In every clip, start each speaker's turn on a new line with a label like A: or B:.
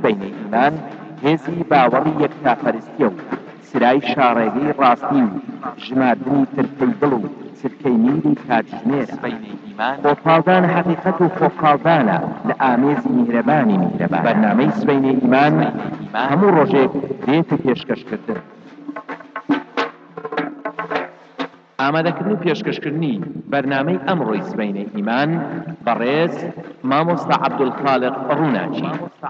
A: سبەینەی ئیمان هێزی باوەڕی یەکتاپەرستیە و سرای شاڕێگەی ڕاستی و ژماردنی ترکەی دڵ و چرکەی میری کاتژمێرە. خۆپاڵدان حەقیقەت و خۆپاڵدانە لە ئامێزی میهرەبانی میهرەبان. بەرنامەی سبەینەی ئیمان هەموو ڕۆژێک دێتە پێشکەشکردن. ئامادەکردن و پێشکەشکردنی بەرنامەی ئەمڕۆی سبەینەی ئیمان بەڕێز مامۆستا عەبدولخالق ڕووناچی.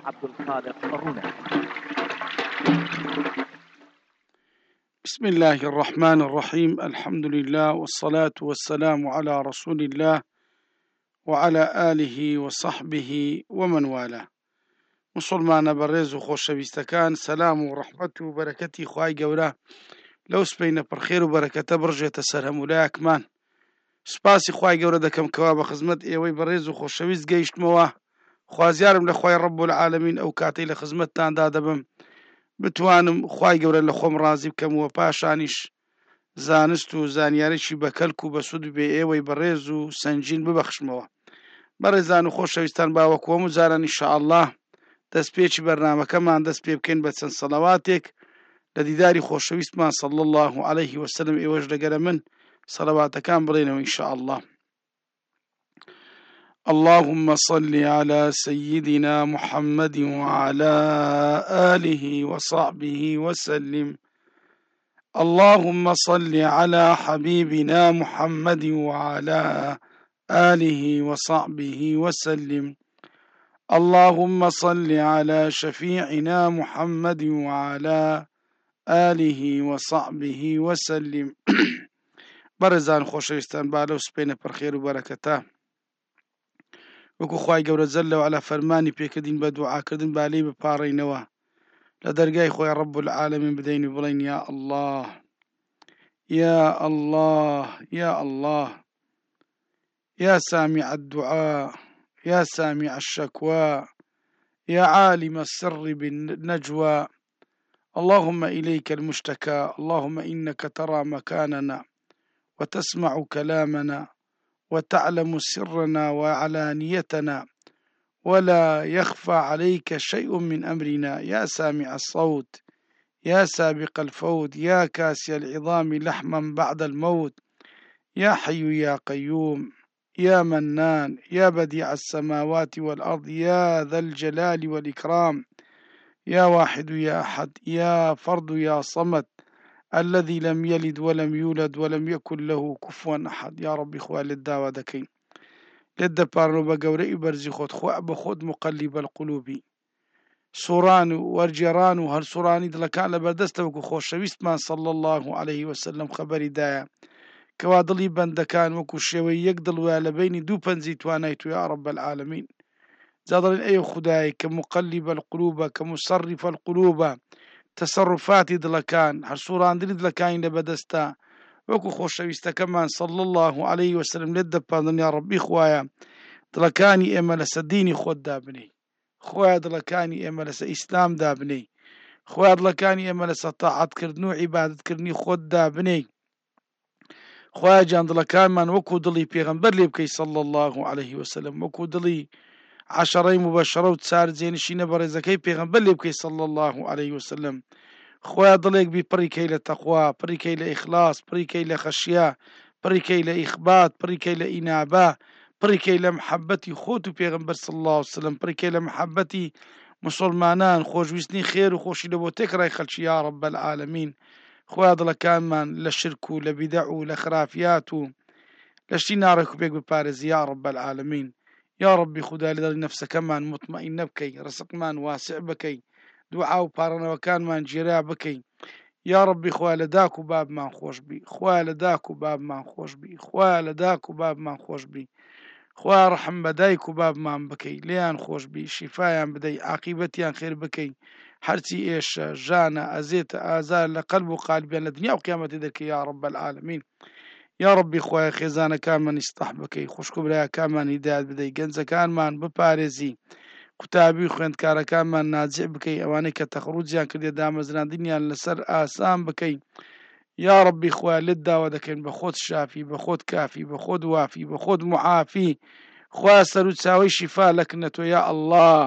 B: بسم الله الرحمن الرحيم. الحمد لله والصلاة والسلام على رسول الله وعلى آله وصحبه ومن والاه. مسلمان برێز و خۆشەویستەکان، سەلام و ڕەحمەت و بەرەکەتی خوای گەورە لەو سبەینە پڕخێر و بەرەکەتە بڕژێتە سەر هەمولایەکمان. سوپاسی خوای گەورە دەکەم کەوا بە خزمەت ئێوەی بەڕێز و خۆشەویست گەیشتمەوە. خوازیارم لە خوای ڕەب العالەمین ئەو کاتەی لە خزمەتتاندا دەبم بتوانم خوای گەورە لە خۆم ڕازی بکەمەوە، پاشانیش زانست و زانیارێکی بەکەلک و بەسوود بێ ئێوەی بەڕێز و سەنجین ببەخشمەوە. بەڕێزان و خۆشەویستان، باوەکو هەموو جاران ئینشاءالله دەستپێکی بەرنامەکەمان دەست پێ بکەین بە چەند سەڵەواتێک لە دیداری خۆشەویستمان صلی الله عليه وسلم. ئێوەش لەگەرە من سەڵەواتەکان بڵێنەوە ئینشاءالله. اللهم صل على سيدنا محمد وعلى آله وصحبه وسلم. اللهم صل على حبيبنا محمد وعلى آله وصحبه وسلم. اللهم صل على شفيعنا محمد وعلى آله وصحبه وسلم. بەڕێزان خۆشەویستان، با لەو سبەینە پڕخێر و بەرەکەتە وەکو خوای گەورە جەلە وعەلا فەرمانی پێکردین بە دوعاکردن با لێی بپاڕێینەوە، لە دەرگای خۆی ڕەب العالەمین بدەین و بڵێین یا الله يا الله يا الله يا سامع الدعاء يا سامع الشكوى يا عالم السر بالنجوى. اللهم إليك المشتكى. اللهم إنك ترى مكاننا وتسمع كلامنا وتعلم سرنا وعلانيتنا ولا يخفى عليك شيء من أمرنا. يا سامع الصوت يا سابق الفوت يا كاسي العظام لحما بعد الموت. يا حي يا قيوم يا منان يا بديع السماوات والأرض يا ذا الجلال والإكرام. يا واحد يا أحد يا فرد يا صمد الذي لم يلد ولم يولد ولم يكن له كفوا أحد. يا ربي خواه للدعوة دكين لدى بارنو بقوري برزي خود خواه بخود مقلب القلوب سوران وارجران وهر سوراني دلكان لبردستوكو خوشويست من صلى الله عليه وسلم خبري دايا كوا دڵی بەندەکان وەکو شێوەی یەک دڵوە لە بینی دوو پەنجی توانایت و یا رب العالمین. جا دەڵێن ئەی خودای کە مقلب القلوبە کە مصرف القلوبە، تەسەڕفاتی دڵەکان هەر سوڕاندنی دڵەکانی لە بەدەستە وەکو خۆشەویستەکەمان صلی الله عليه وسلم لێت دەپاندن. یا ربی خوایە دڵەکانی ئێمە لەسەر دینی خۆت دابنێ، خۆیە دڵەکانی ئێمە لەسەر ئیسلام دابنێ، خۆیە دڵەکانی ئێمە لەسەر تاعەتکردن و عیبادەتکردنی خۆت دابنێ. خوایە جان دڵەکانمان وەکو دڵی پێغەمبەر لێ بکەی صلی الله عليه وسلم، وەکو دڵی عەشەرەی مبەشەرە و چار جێنشینە بەڕێزەکەی پێغەمبەر لێ بکەی صلی الله عليه وسلم. خوایە دڵێک بی پڕیکەی لە تەقوا، پڕیکەی لە ئیخلاص، پڕیکەی لە خەشیە، پڕیکەی لە ئیخبات، پڕیکەی لە ئینابە، پڕیکەی لە محەبەتی خۆت و پێغەمبەر صلی الله عليه وسلم، پڕیکەی لە محەبەتی مسلمانان، خۆشویستنی خێر و خۆشی لە بۆ تێکڕای خەڵکی یا رب العالمین. خوایە دڵەکانمان لە شرک و لە بیدع و لە خرافیات و لە شتی ناڕێک و پێک بپارێزی یا رب العالمین. یا ربی خودای لە دڵی نەفسەکەمان مطمئینە بکەی، ڕزقمان واسع بکەی، دوعا و پاڕەنەوەکانمان جێرا بکەی. یا ربی خوایە لە داک و بابمان خۆش بی، خوایە لە داک و بابمان خۆش بی، خوایە لە داک و بابمان خۆش بی. خوایە ڕەحم بە دایک و بابمان بکەی، لێیان خۆش بی، شیفایان بدەی، عاقیبەتیان خێر بکەی، هەرچی ئێشە ژانە ئەزێتە ئازار لە قەلب و قالبیان لە دنیا و قیامەتی دەرکەی یا رب العالمین. یا ربی خوایە خێزانەکانمان ئیسلاح بکەی، خوشک و برایەکانمان هیدایەت بدەی، گەنجەکانمان بپارێزی، قوتابی و خوێندکارەکانمان ناجح بکەی، ئەوانەی کە تەخڕوجیان کردێ دامەزراندنیان لەسەر ئاسان بکەی. یا ربی خوایە لێت داوا دەکەین بە خۆت شافی، بە خۆت کافی، بە خۆت وافی، بە خۆت معافی. خوایە سەر و چاوەی شیفا لەکنە تۆ یا الله.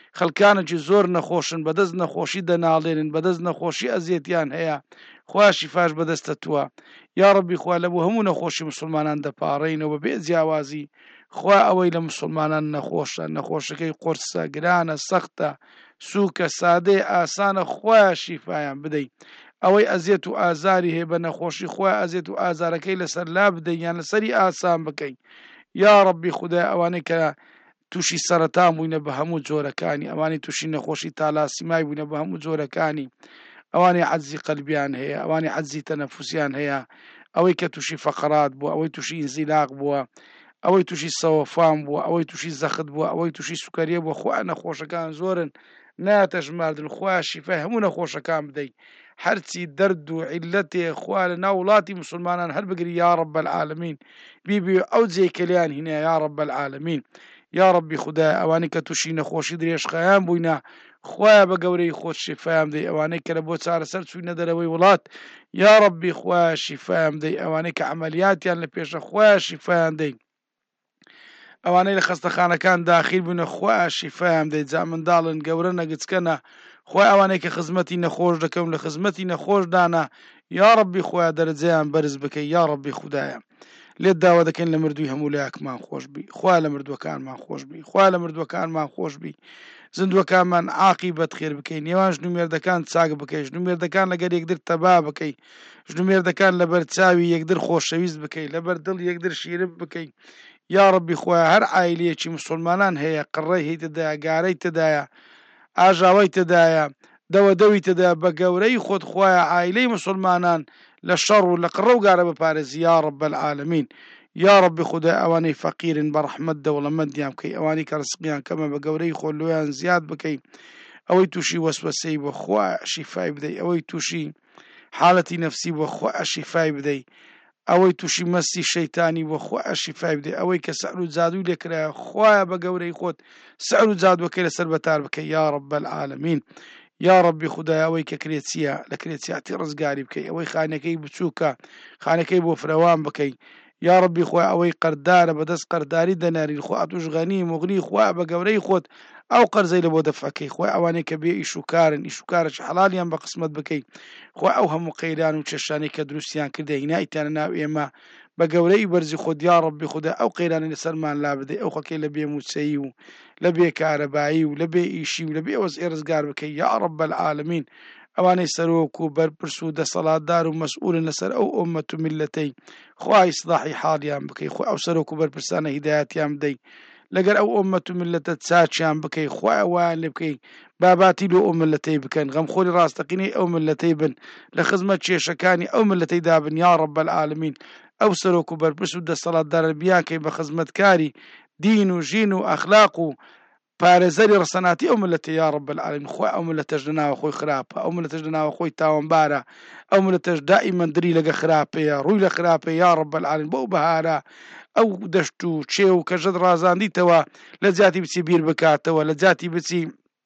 B: خەڵکانێکی زۆر نەخۆشن بەدەست نەخۆشی دەناڵێنن بەدەست نەخۆشی ئەزیەتیان هەیە خوا شیفاش بەدەستە تووە یا ڕەبی خوا لە بۆ هەموو نەخۆشی مسلمانان دەپاڕێنەوە بێ جیاوازی خوا ئەوەی لە مسلمانان نەخۆشە نەخۆشەکەی قورسە گرانە سەختە سووکە سادەی ئاسانە خوا شیفایان بدەیت ئەوەی ئەزیەت و ئازاری هەیە بە نەخۆشی خوا ئەزیەت و ئازارەکەی لەسەر لا بدەین یان لەسەری ئاسان بکەین یا ڕەبی خودای ئەوانەی کە تووشی سەرەتان بووینە بە هەموو جۆرەکانی ئەوانی تووشی نەخۆشی تالاسیمای بووینە بە هەموو جۆرەکانی ئەوانی عەجزی قەلبیان هەیە ئەوانی عەجزی تەنەفوسیان هەیە ئەوەی کە تووشی فەقەرات بووە ئەوەی تووشی ئینزیلاق بووە ئەوەی تووشی سەوەفان بووە ئەوەی تووشی زەخت بووە ئەوەی تووشی سوکەریە بووە خوا نەخۆشەکان زۆرن ناتە ژماردن خوا شیفای هەموو نەخۆشەکان بدەیت هەرچی دەرد و عیلەتێ خوا لە ناو وڵاتی مسلمانان هەر بگری یا ڕەب العالەمین بیبی ئەو جێکەلیان هینە یا ڕەب العالەمین یا ڕەبی خودای ئەوانەی کە تووشی نەخۆشی درێژخایان بووینە خوایە بە گەورەی خۆت شیفایان بدەیت ئەوانەی کە لە بۆ چارەسەر چووینە دەرەوەی وڵات یا ڕەبی خوایە شیفایان بدەیت ئەوانەی کە عەمەلیاتیان لە پێشە خوایە شیفایان بدەیت ئەوانەی لە خەستەخانەکان داخیل بوونە خوایە شیفایان بدەیت جا منداڵن گەورە نەگچکەنە خوای ئەوانەی کە خزمەتی نەخۆش دەکەم لە خزمەتی نەخۆشدانە یا ڕەبی خوایە دەرەجەیان بەرز بکەی یا ڕەبی خودایە لێت داوا دەکەین لە مردووی هەموو لایەکمان خۆش بی خوا لە مردووەکانمان خۆش بی خوا لە مردووەکانمان خۆش بی زیندوەکانمان عاقیبەت خێر بکەین نێوان ژنومێردەکان چاک بکەی ژنومێردەکان لەگەر یەکتر تەبا بکەی ژنومێردەکان لەبەر چاوی یەکتر خۆشەویست بکەی لەبەر دڵ یەکتر شیرب بکەی یا ڕەبی خوایە هەر عایلەیەکی مسلمانان هەیە قڕەی هەی تدایە گارەی تدایە ئاژاوەی تدایە دەوەدەوی تدایە بە گەورەی خۆت خوایە عایلەی مسلمانان لە شەڕ و لە قڕە و گارە بپارێزی یا ڕەب العالەمین یا ڕەبی خودای ئەوانەی فەقیرن بە ڕەحمەت دەوڵەمەندیان بکەی ئەوانی کە ڕزقیان کەمە بە گەورەی خۆت لۆیان زیاد بکەی ئەوەی تووشی وەسوەسەی بۆ خوایە شیفای بدەی ئەوەی تووشی حاڵەتی نەفسی بۆ خوایە شیفای بدەی ئەوەی تووشی مەستی شەیتانی بۆ خوایە شیفای بدەی ئەوەی کە سەحر و جادووی لێکرایە خوایە بە گەورەی خۆت سەحر و جادووەکەی لەسەر بەتار بکەی یا ڕەب العالەمین یا ڕەبی خودای ئەوەی کە کرێچیە لە کرێچیاتی ڕزگاری بکەی ئەوەی خانەکەی بچووکە خانەکەی بۆ فراوان بکەی یا ڕەبی خۆی ئەوەی قەردارە بەدەست قەرداری دەناری خۆ ئەتوش غەنی مغنی خوا بە گەورەی خۆت ئەو قەرزەی لە بۆ دەفەکەی خۆی ئەوانەی کە بێ ئیشوکارن ئیشوکارش حەڵالیان بە قسمت بکەی خۆ ئەو هەموو قەیران و چێشانەی کە دروستیان کردە هینایتانە ناو ئێمە بە گەورەی بەرزی خۆت یا ڕەبی خودای ئەو قەیرانی لەسەرمان لا بدەی ئەو خەکەی لە بێ موچەیی و لە بێ کارەبایی و لە بێ ئیشی و لە بێ وەزعی ڕزگار بکەی یا ڕەب العالەمین ئەوانەی سەرۆک و بەرپرس و دەسەڵاتدار و مەسئولن لەسەر ئەو ئومەت و میلەتەی خوای ئیسلاحی حاڵیان بکەی خۆ ئەو سەرۆک و بەرپرسانە هیدایەتیان بدەی لەگەر ئەو ئومەت و میلەتە چاچیان بکەی خوای ئەویان لێ بکەی باباتی لۆ ئەو میلەتەی بکەن غەمخۆری ڕاستەقینەی ئەو میلەتەی بن لە خزمەت کێشەکانی ئەو میلەتەی دابن یا ڕەب العالەمین ئەو سەرۆک و بەرپرس و دەسەڵاتدارە بیانکەی بە خزمەتکاری دین و ژین و ئەخلاق و پارێزەری ڕسەناتی ئەو ملەتە یا ڕەب العالەمین خوای ئەو ملەتەش لەناوە خۆی خراپە ئەو ملەتەش لەناوە خۆی تاوانبارە ئەو ملەتەش دائیمەن دری لەگە خراپەیە ڕووی لە خراپەیە یا ڕەب العالەمین بەو بەهارە ئەو دەشت و چێ و کەژەت ڕازاندیتەوە لە جاتی بچی بیر بکاتەوە لە جاتی بچی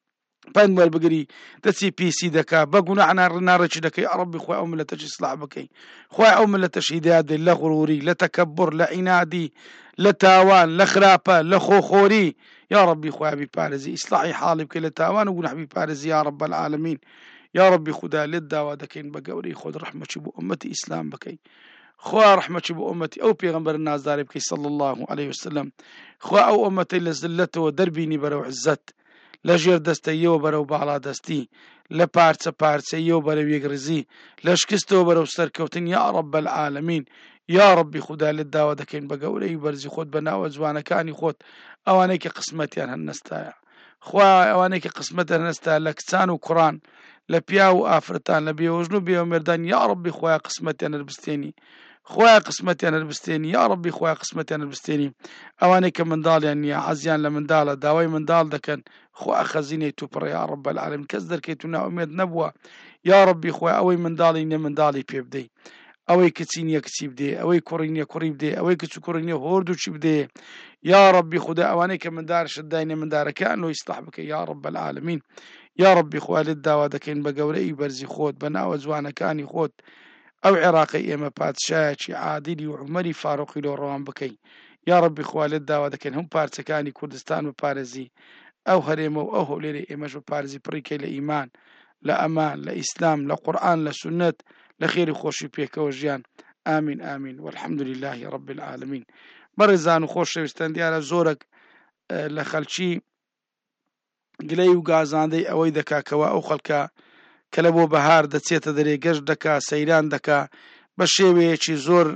B: پند وەربگری دەچی پیسی دەکا بە گوناح ناڕێکی دەکەی ڕەبی خوای ئەو ملەتەش ئیسلاح بکەی خوای ئەو ملەتەش هیدایەت بدەی لە غروری لە تەکەببر لە عینادی لە تاوان لە خراپە لە خۆخۆری یا ڕەبی خوای بیپارێزی ئیسلاحی حاڵی بکەی لە تاوان و گوناح بیپارێزی یا ڕەب العالەمین یا ڕەبی خودای لێت داوا دەکەین بە گەورەی خۆت ڕەحمەتی بۆ ئومەتی ئیسلام بکەی خوا ڕەحمەتی بۆ ئومەتی ئەو پێغەمبەر نازداری بکەی صلی الله عليه وسلم خوا ئەو ئومەتەی لە زلەتەوە دەربینی بەرەو عزەت لە ژێر دەستەیەوە بەرەو باڵا دەستی لە پارچە پارچەیەوە بەرەو یەکڕزی لە شکستەوە بەرەو سەرکەوتن یا ڕەب العالەمین یا ڕەبی خودای لێت داوا دەکەین بە گەورەی بەرزی خۆت بە ناوە جوانەکانی خۆت ئەوانەی کە قسمەتیان هەنەستایە خوا ئەوانەی کە قسمەتیان هەنەستایە لە کچان و کوڕان لە پیا و ئافرەتان لە بێوەژن و بێوەمێردان یا ڕەبی خوای قسمەتیان هەربستێنی خوای قسمەتیان هەربستێنی یا ڕەبی خوای قسمەتیان هەربستێنی ئەوانەی کە منداڵیان نییە حەزیان لە منداڵە داوای منداڵ دەکەن خوا خەزینەی تووپڕە یا ڕەب العالەمین کەس دەرکەیت و ناومێد نەبووە یا ڕەبی خوای ئەوەی منداڵی نییە منداڵی پێ بدەی ئەوەی کچی نییە کچی بدێ ئەوەی کوڕی نییە کوڕی بدێ ئەوەی کچ و کوڕی نییە هۆردووچی بدێ یا ڕەبی خودای ئەوانەی کە مندارشت داینێ مندارەکان لۆ ئیسلاح بکەی یا ڕەب العالەمین یا ڕەبی خوای لێت داوا دەکەین بە گەورەی بەرزی خۆت بە ناوە جوانەکانی خۆت ئەو عێراقی ئێمە پادشایەکی عادلی و عومەری فاڕوقی لۆ ڕەوان بکەی یا ڕەبی خوای لێت داوا دەکەین هەموو پارچەکانی کوردستان بپارێزی ئەو هەرێمە و ئەو هەولێرە ئێمەش بە پارێزی پڕیکەی لە ئیمان لە ئەمان لە ئیسلام لە قورئان لە سنت لە خێری خۆشی پێکەوە ژیان ئامین ئامین والحمد لله رب العالمین. بەڕێزان و خۆشەویستان دیارە زۆرێک لە خەڵکی گلەی و گازاندەی ئەوەی دەکاکەوە ئەو خەڵکە کە لە بۆ بەهار دەچێتە دەرێ گەشت دەکا سەیران دەکا بە شێوەیەکی زۆر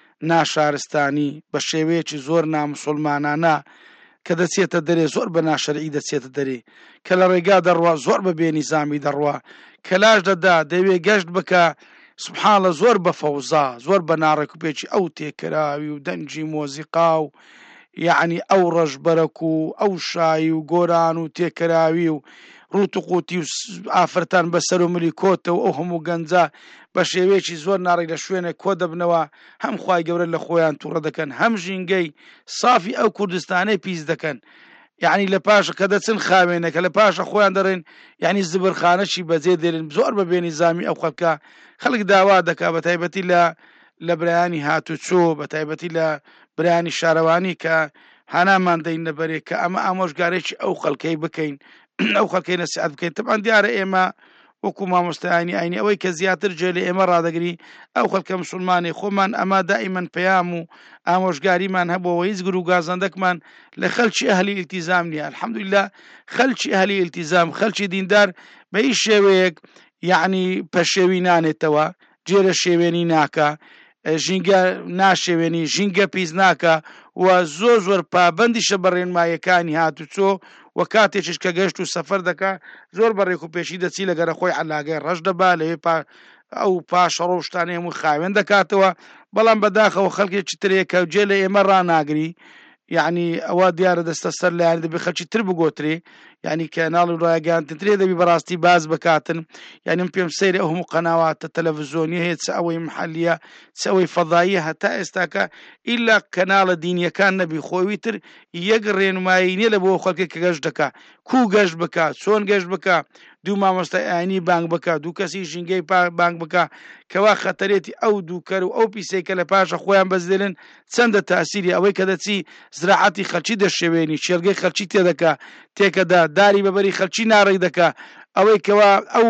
B: ناشارستانی بە شێوەیەکی زۆر نامسڵمانانە کە دەچێتە دەرێ زۆر بە ناشەرعی دەچێتە دەرێ کە لە ڕێگا دەڕوا زۆر بە بێنیزامی دەڕوا کە لاش دەدا دەوێ گەشت بکە سبحانڵە زۆر بە فەوزا زۆر بە ناڕێکوپێکی ئەو تێکراوی و دەنجی مۆزیقا و یعنی ئەو ڕەشبەرەک و ئەو شایی و گۆران و تێکراوی و ڕوت و قوتی و ئافرەتان بەسەر و ملی کۆتەوە ئەو هەموو گەنجە بە شێوەیەکی زۆر ناڕێک لە شوێنە کۆ دەبنەوە هەم خوای گەورە لە خۆیان تووڕە دەکەن هەم ژینگەی سافی ئەو کوردستانەی پیس دەکەن یعنی لە پاشە کە دەچن خاوێنەکە لە پاشە خۆیان دەڕێن یعنی زبرخانەشی بەجێ دێرن زۆر بە بێنیزامی ئەو خەڵکە خەڵک داوا دەکا بە تایبەتی لە برایانی هاتوچۆ بە تایبەتی لە برایانی شارەوانی کە هانامان دەین لەبەرێ کە ئەمە ئامۆژگارێکی ئەو خەڵکەی بکەین ئەو خەڵکەی نەسیحەت بکەین تەبعاً دیارە ئێمە وەکو مامۆستایانی ئاینی ئەوەی کە زیاتر جێ لە ئێمە ڕادەگری ئەو خەڵکە مسلمانی خۆمان ئەمە دائیمەن پەیام و ئامۆژگاریمان هەبووەوە هیچ گر و گازاندەکمان لە خەڵکی ئەهلی ئیلتیزام نییە الحەمدولillah خەڵکی ئەهلی ئیلتیزام خەڵکی دیندار بە هیچ شێوەیەک یعنی پەشێوی نانێتەوە جێرە شێوێنی ناکە ژینگە ناشێوێنی ژینگە پیس ناکە و زۆر پابەندیشە بە ڕێنمایەکانی هاتوچۆ و کاتێکش کە گەشت و سەفەر دەکا زۆر بە ڕێک و پێشی دەچی لەگەرە خۆی عەلاگەی ڕەش دەبا لەوێ ئەو پاشە ڕۆشتانی هەموو خاوێن دەکاتەوە بەڵام بەداخەوە خەڵکێکی ترەیە کە جێ لە ئێمە ڕناگری یعنی ئەوە دیارە دەستە سەر لایەن دەبێ خەڵکی تر بگۆترێ یعنی کە ناڵ و ڕایگەاندنترێ دەبی بەڕاستی باز بکاتن یعنی پێم سەیرە ئەو هەموو قەناواتە تەلەڤیزۆنی هەیە چ ئەوەی محەلیە چ ئەوەی فەضاییە هەتا ئێستاکە ئیلا کەناڵە دینیەکان نەبی خۆوی تر یەک ڕێنمایی نییە لە بۆ خەڵکێک کە گەشت دەکا کوو گەشت بکە چۆن گەشت بکە دوو مامۆستای ئاینی بانگ بکە دوو کەسی ژینگەی بانگ بکە کەوا خەتەرێتی ئەو دووکەر و ئەو پیسێکە لە پاشە خۆیان بەزدێنن چەندە تاسیری ئەوەی کە دەچی زراعەتی خەڵکی دەشێوێنی شێرگەی خەڵکی تێدەکا تێکەدا داری بەبەری خەڵکی ناڕێک دەکا ئەوەی کەوا ئەو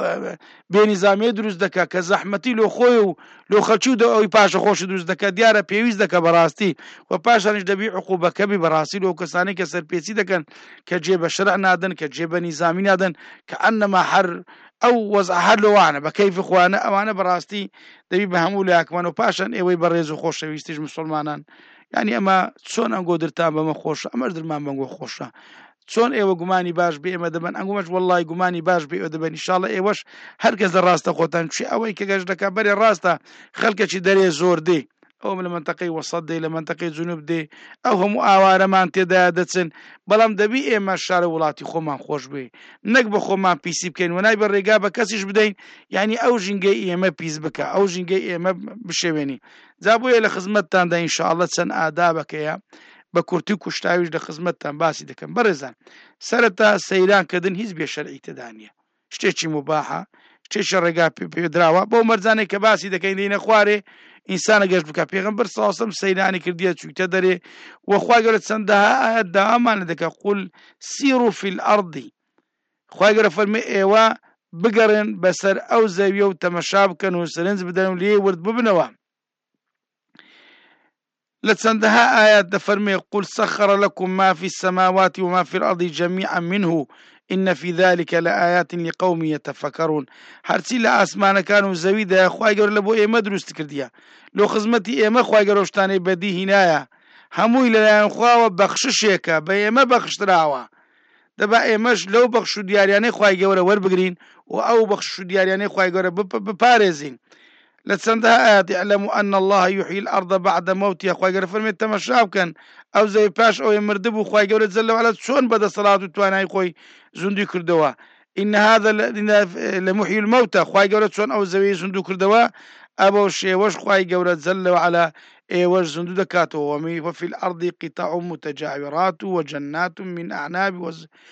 B: بێنیزامیە دروست دەکا کە زەحمەتی لۆ خۆی و لۆ خەڵکی و ئەوی پاشە خۆش دروست دەکات دیارە پێویست دەکە بەڕاستی و پاشانش دەبی عقوبەکەبی بەڕاستی لەو کەسانی کە سەرپێچی دەکەن کە جێ بە شەرع نادەن کە جێ بە نیزامی نادەن کە ئەنەما هەر ئەو وەزع هەر لەوانە بە کەیفی خوانە ئەوانە بەڕاستی دەبی بە هەموو لایەکمان و پاشان ئێوەی بەڕێز و خۆشەویستیش مسلمانان یعنی ئەمە چۆن ئەنگۆ درتان بەمە خۆشە ئەمەش درمان بەنگۆ خۆشە چۆن ئێوە گومانی باش بێ ئێمە دەبن ئەنگومەش وەڵڵای گومانی باش بێ ئێوە دەبن ئینشاڵڵا ئێوەش هەرکەس لە ڕاستە خۆتان چی ئەوەی کە گەشت دەکا بەرێ ڕاستە خەڵکێکی دەرێ زۆر دێ ئەوم لە منتەقەی وەسەط دێ لە منتەقەی جنوب دێ ئەو هەموو ئاوارەمان تێدایە دەچن بەڵام دەبی ئێمە شارە وڵاتی خۆمان خۆش بێ نەک بە خۆمان پیسی بکەین و نای بە ڕێگا بە کەسیش بدەین یعنی ئەو ژینگەی ئێمە پیس بکە ئەو ژینگەی ئێمە بشێوێنی جا بۆیە لە خزمەتتاندا ئینشاءڵڵا چەند ئادابەکەیە بە کورتی و کوشتاویش لە خزمەتتان باسی دەکەم بەڕێزان سەرەتا سەیرانکردن هیچ بێ شەرعی تێدا نیە شتێکی مباحە شتێکی ڕێگا پێدراوە بۆ مەرجانێک کە باسی دەکەین دەینە خوارێ ئینسانە گەشت بکە پێغەمبەر صلی الله علیه و سلم سەیرانی کردیە چوویتە دەرێ وەخوای گەورە چەندەها ئاەت داوامان دەکە قول سیروا فی الأرض خوای گەورە فەرمێ ئێوە بگەڕێن بەسەر ئەو زەویە و تەمەشا بکەن و سرنج بدەن و لێ ورد ببنەوە لتسندها آيات دفرمي قل سخر لكم ما في السماوات وما في الأرض جميعا منه إن في ذلك لآيات لقوم يتفكرون هرسي لأسمان كانوا زويدا يا خواهي قرر لبو إيما دروست كرديا لو خزمتي إيما خواهي قروشتاني بدي هنايا هموي للايان خواهي بخششيكا بإيما بخشتراوا دبا إيماش لو بخشو ديارياني خواهي قرر وربقرين وأو بخشو ديارياني خواهي قرر بباريزين لتسندها آيات يعلموا أن الله يحيي الأرض بعد موتها خواهي قرر فرمي التمشاب كان أو زي باش أو يمردبو خواهي قرر تزلوا على شون بدا صلاة تواناي خوي زندو كردوا إن هذا لمحيي الموتى خواهي قرر شون أو زي زندو كردوا أبو شيوش خواهي قرر تزلوا على إيوش زندو دكاتو وفي الأرض قطع متجاورات وجنات من أعناب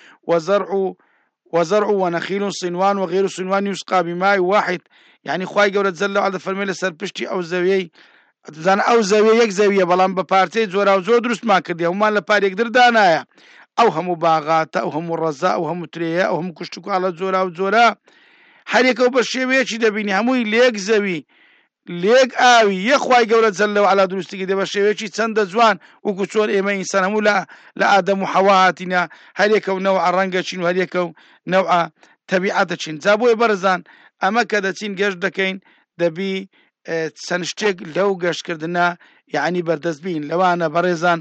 B: وزرع ونخيل صنوان وغير صنوان يسقى بماء واحد يعني خواهي قرر تزلوا على فرميل سرپشتي أو زويي زان او زاویه یک زاویه بەڵام بە پارچەی جۆرا و زۆر دروست ما کردی هەمومان لە پارێک دردانایە ئەو هەموو باغاتە ئەو هەموو ڕەزا ئەو هەموو ترەیە ئەو هەموو کوشتتوکڵە جۆرا و جۆرا هەرێکەوە بە شێوەیەکی دەبینی هەمووی لێک زەوی لێک ئاوی یەخوای گەورە جەلەوە عەلا دروستیکە دێ بە شێوەیەکی چەندە جوان وەکو چۆن ئێمە ئینسان هەموو لە ئادەم و حەوا هاتینە هەرێکە و نەوع ڕەنگە چین و هەرێکە و نەوع تەبیعەتە چین جا بۆیە بەرزان ئەمە کە دەچین گەشت دەکەین دەبی چەند شتێک لەو گەشتکردنە یعنی بەردەست بین لەوانە بەڕێزان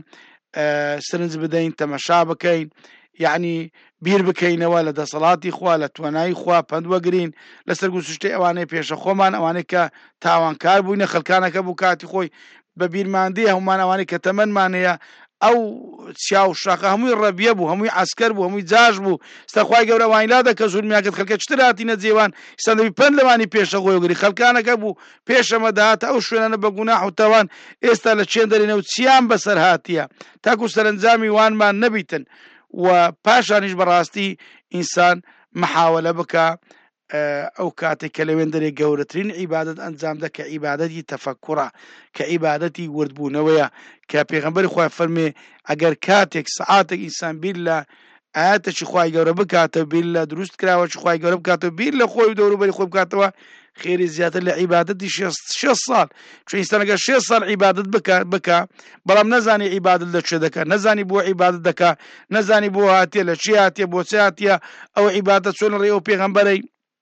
B: سرنج بدەین تەمەشا بکەین یعنی بیر بکەینەوە لە دەسەڵاتی خوا لە توانایی خوا پند وەگرین لەسەر گوشتەی ئەوانەی پێشە خۆمان ئەوانەی کە تاوانکار بووینە خەلکانەکە بوو کاتی خۆی بە بیرماندی هەمومان ئەوانەی کە تەمەنمانەیە ئەو چاو شاقە هەمووی ڕەبیە بوو هەمووی عسکەر بوو هەمووی جاش بوو ستەخوای گەورە وانیلا دەکە زولمیاکەت خەلکە چتراتی نەجێوان ئێستا پند لەوانی پێشە خۆی وەگری خەلکانەکە بوو پێشەمە داهاتە ئەو شوێنانە بە گوناح و تاوان ئێستا لە چێن دەرێنە و چیان بەسەر هاتیە تاکو سەرنجامی وانمان نەبیتن و پاشانیش بەڕاستی ئینسان محاولە بکە ئەو کاتێک کە لەوێن دەرێ گەورەترین عیبادەت ئەنجام دە کە عیبادەتی تەفەکوڕە کە عیبادەتی وردبوونەوەیە کە پێغەمبەری خوا فەرمێ ئەگەر کاتێک سعاتێک ئینسان بیر لە ئاەتێکی خوای گەورە بکاتە بیر لە دروست کراوەی خوای گەورە بکاتەوە بیر لە خۆی دەوروبەری خۆی بکاتەوە خێری زیاتر لە عیبادەتی 6 ساڵ چون ئینسانەکە 6 ساڵ عیبادەت بکە بەڵام نەزانی عیبادەت لەکوێ دەکات نەزانی بۆ عیبادەت دەکات نەزانی بۆ هاتیە لە چی هاتیە بۆ چی هاتیە ئەو عیبادەت چۆن ڕێ ئەو پێغەمبەرەی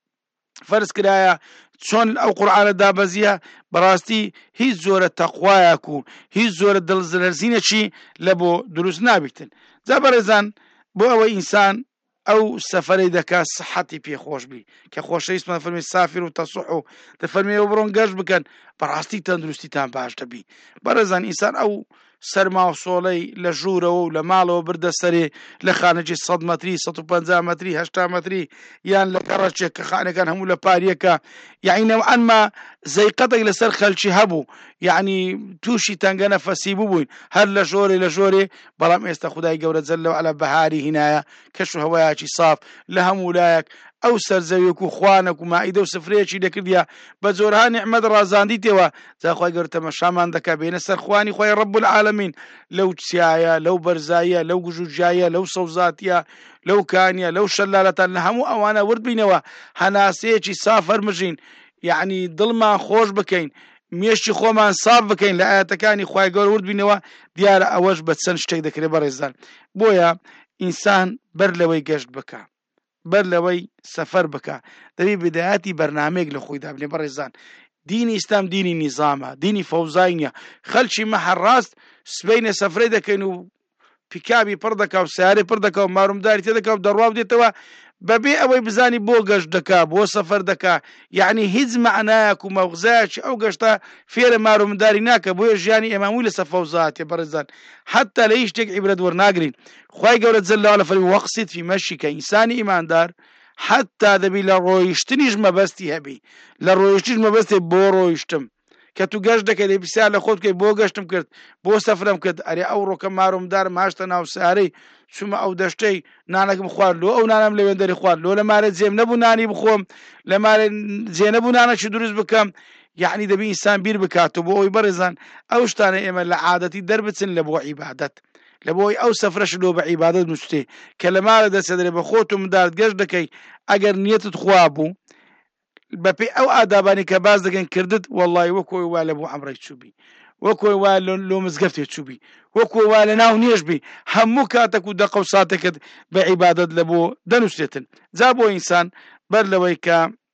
B: فەرز کرایە چۆن ئەو قورئانە دابەزیە بەڕاستی هیچ زۆرە تەقوایەک و هیچ زۆرە دڵزەرزینەکی لە بۆ دروست نابیتن جا بەڕێزان بۆ ئەوەی ئینسان ئەو سەفەرەی دەکات سەحەتی پێخۆش بی کە خۆشەویستمان فەرمی سافر و تەسوح و دەفەرمێەوە بڕۆن گەشت بکەن بەڕاستی تەندروستیتان باش دەبی بەڕێزان ئینسان ئەو سەرما و سۆڵەی لە ژوورەوە و لە ماڵەوە بردە سەرێ لە خانەی 100 مەتری 150 مەتری 80 مەتری یان لە گەڕەچێک کە خانەکان هەموو لە پاریەکە یعنی نەوعەنما زەیقەتێک لەسەر خەلکی هەبوو یعنی تووشی تەنگە نەفەسی بووبووین هەر لە ژۆرێ بەڵام ئێستا خودای گەورە جەلەوە عەلا بەهاری هینایە کەش و هەوایەکی ساف لە هەموو لایەک ئەو سەرزەویەک و خوانێک و مائیدە و سفرەیەکی دەکردیا بە جۆرها نیعمەت ڕازاندیتەوە جا خوای گەورە تەمەشامان دەکا بێنە سەر خوانی خۆی ڕەب العالەمین لەو چیایە لەو بەرزاییە لەو گژوجایە لەو سەوزاتیە لەو کانیە لەو شەلالەتان لە هەموو ئەوانە وردبینەوە هەناسەیەکی ساف هەرمژین یعنی دڵمان خۆش بکەین مێشتی خۆمان ساف بکەین لە ئاەتەکانی خوای گەورە وردبینەوە دیارە ئەوەش بە چەند شتێک دەکرێت بەڕێزان بۆیە ئینسان بەر لەوەی گەشت بکە بەر لەوەی سەفەر بکە دەبی بدایەتی بەرنامەیەک لە خۆی دابنێ بەڕێزان دینی ئیسلام دینی نیزامە دینی فەوزای نییە خەلکی مەحەڕاست سبەینە سەفرەی دەکەین و پیکابی پڕ دەکا و سیارەی پڕ دەکا و مارومداری تێ دەکا و دەڕوا بدێتەوە بەبێ ئەوەی بزانی بۆ گەشت دەکا بۆ سەفەر دەکا یعنی هیچ معنایەک و مەغزایەکی ئەو گەشتە فێرە مارومداری ناکە بۆیە ژیانی ئێمەمووی لەسەر فەوزاتێ بەڕێزان حتا لە هیچ شتێک عیبرەت وەرناگرین خوای گەورە جەلە لە فەرمی وەقسید فی مەشیکە ئینسانی ئیماندار حتا دەبی لە ڕۆیشتنیش مەبەستی هەبی لە ڕۆیشتیش مەبەستێ بۆ ڕۆیشتم کە تو گەشت دەکەی پرسیار لە خۆت بکەی بۆ گەشتم کرد بۆ سەفرم کرد ئەرێ ئەو ڕۆکە مارومدارم هاشتە ناو سیارەی چوومە ئەو دەشتەی نانەکەم خوارد لۆ ئەو نانم لەوێن دەری خوارد لۆ لە مارە جێم نەبوو نانی بخۆم لە مارە جێ نەبوو نانەکی دروست بکەم یعنی دەبی ئینسان بیر بکاتەوە بۆ ئەوی بەڕێزان ئەو شتانە ئێمە لە عادەتی دەربچن لە بۆ عیبادەت لە بۆی ئەو سەفرەش لۆ بە عیبادەت نووسێ کە لە مارە دەسەدرێ بە خۆت و مندارت گەشت دەکەی ئەگەر نیەتت خوا بوو بەپێ ئەو ئادابانی کە باز دەگەن کردت وەڵڵی وەکۆی وا لە بۆ عەمرەی چووبی وەکۆی وا لۆ مزگەفتێ چووبی وەکۆ وا لە ناو نێژبی هەموو کاتێک و دەقە و ساتێکت بە عیبادەت لە بۆ دەنووسێتن جا بۆ ئینسان بەر لەوەی کە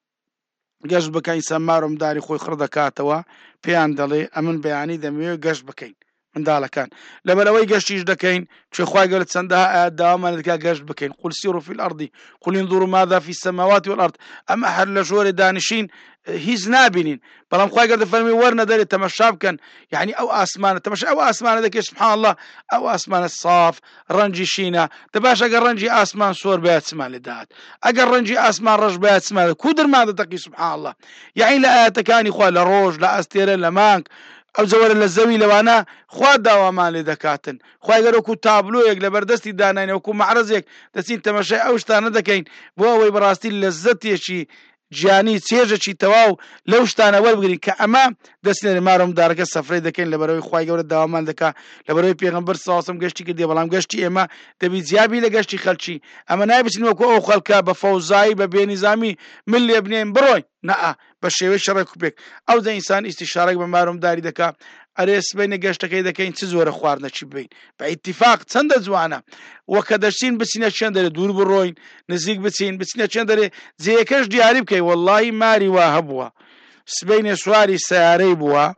B: گەشت بکە ئینسان مارومداری خۆی خڕ دەکاتەوە پێیان دەڵێ ئەمن بەیانی دەمەوێت گەشت بکەین منداڵەکان لەبەرەوەی گەشتیش دەکەین چخوای گەورە چەندەها ئاەت داوامان دەکا گەشت بکەین قل سیروا فی الأرض قل انظروا ماذا في السماوات والأرض ئەمە هەر لە ژۆرێ دانیشین هیچ نابینین بەڵام خوای گەورە دەفەرمی وەرنە دەرێت تەمەشا بکەن یعنی ئەو ئاسمانە تەمەشا ئەو ئاسمانە دەکەی سبحان الله ئەو ئاسمانە صاف ڕەنجی شینە دەباش ئەگەر ڕەنجی ئاسمان سۆر بەیە چمان لێ داهات ئەگەر ڕەنجی ئاسمان ڕەش بەیە چمان کو دەرمان دەتەقی سبحان الله یعنی لە ئاەتەکانی خوا لە ڕۆژ لە ئەستێرە لە مانگ ئەو زەوەرە لە زەوی لەوانە خوا داوامان لێ دەکاتن خوای گەورە وەکو تابلۆیەک لە بەردەستی داناینە وەکو مەعرەزێک دەچین تەمەشای ئەو شتانە دەکەین بۆ ئەوەی بەڕاستی لەزەتێکی گیانی چێژێکی تەواو لەو شتانە وەربگرین کە ئەمە دەستێ لە مارۆمدارەکە سەفرەی دەکەین لەبەرەوەی خوای گەورە داوامان دەکا لەبەرەوەی پێغەمبەر ساسم گەشتی کردی بەڵام گەشتی ئێمە دەبی جیابی لە گەشتی خەلکی ئەمە نایبچین وەکو ئەو خەڵکە بە فەوزایی بە بێنیزامی من لێ بنێن بڕۆین نەئە بە شێوەی شەڕێک کوپێک ئەو دە ئینسان ئیستیشارەی بە مارۆمداری دەکا ئەرێ سبەینە گەشتەکەی دەکەین چ زۆرە خواردنەچی بین بە ئیتیفاق چەندە جوانە وەکە دەچین بچینە چێن دەرێ دوور بڕۆین نزیک بچینە چێن دەرێ جێیەکەش دیاری بکەی وەڵڵاهی ماری وا هەبووە سبەینێ سواری سیارەی بووە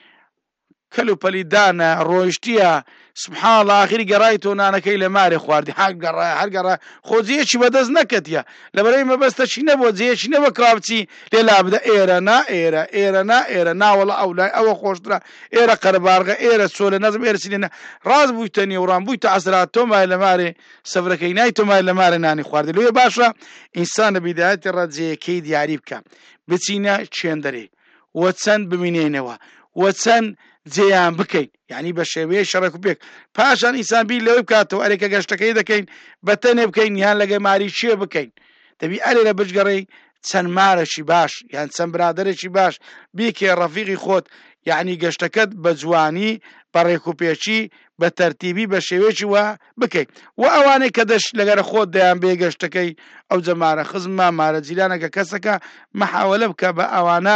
B: کەلوپەلی دانە ڕۆیشتیە سبحان الله ئاخری گەڕای تۆ نانەکەی لە مارێ خواردی هەرگەڕا خۆ جێیەکی بەدەست نەکەتیە لەبەرەوەی مەبەستەچی نەبووە جێیەکی نەبە کابچی لێلا بدە ئێرە نا ئێرە ئێرە نا ئێرە ناوەڵە ئەولای ئەوە خۆشترە ئێرە قەرەبارغە ئێرە چۆلە نەزم ئێرە سینێنە ڕاست بوویتە نێوڕان بوویتە عەسرات تۆمای لە مارێ سەفرەکەی نای تۆمای لە مارە نانی خواردی لێ باشە ئینسان لە بیدایەتی ڕەجەیەکەی دیاری بکە بچینە چێندەرێ وە چەند بمینێنەوە وە چەند جێیان بکەین یعنی بە شێوەیە شەڕێک و پێک پاشان ئینسان بیر لەوەی بکاتەوە ئەرێکە گەشتەکەی دەکەین بەتەنێ بکەین یان لەگە ماری چێ بکەین دەبی ئەرێ لە بچگەڕێی چەند مارەشی باش یان چەند برادەرێکی باش بیکێ ڕەفیقی خۆت یعنی گەشتەکەت بە جوانی بە ڕێکوپێکی بە تەرتیبی بە شێوێکی وە بکەیت و ئەوانەی کە دەش لەگەرە خۆت دەیان بێ گەشتەکەی ئەو جەمارە خزمە مارە جیلانەکە کەسەکە مەحاولە بکە بە ئەوانە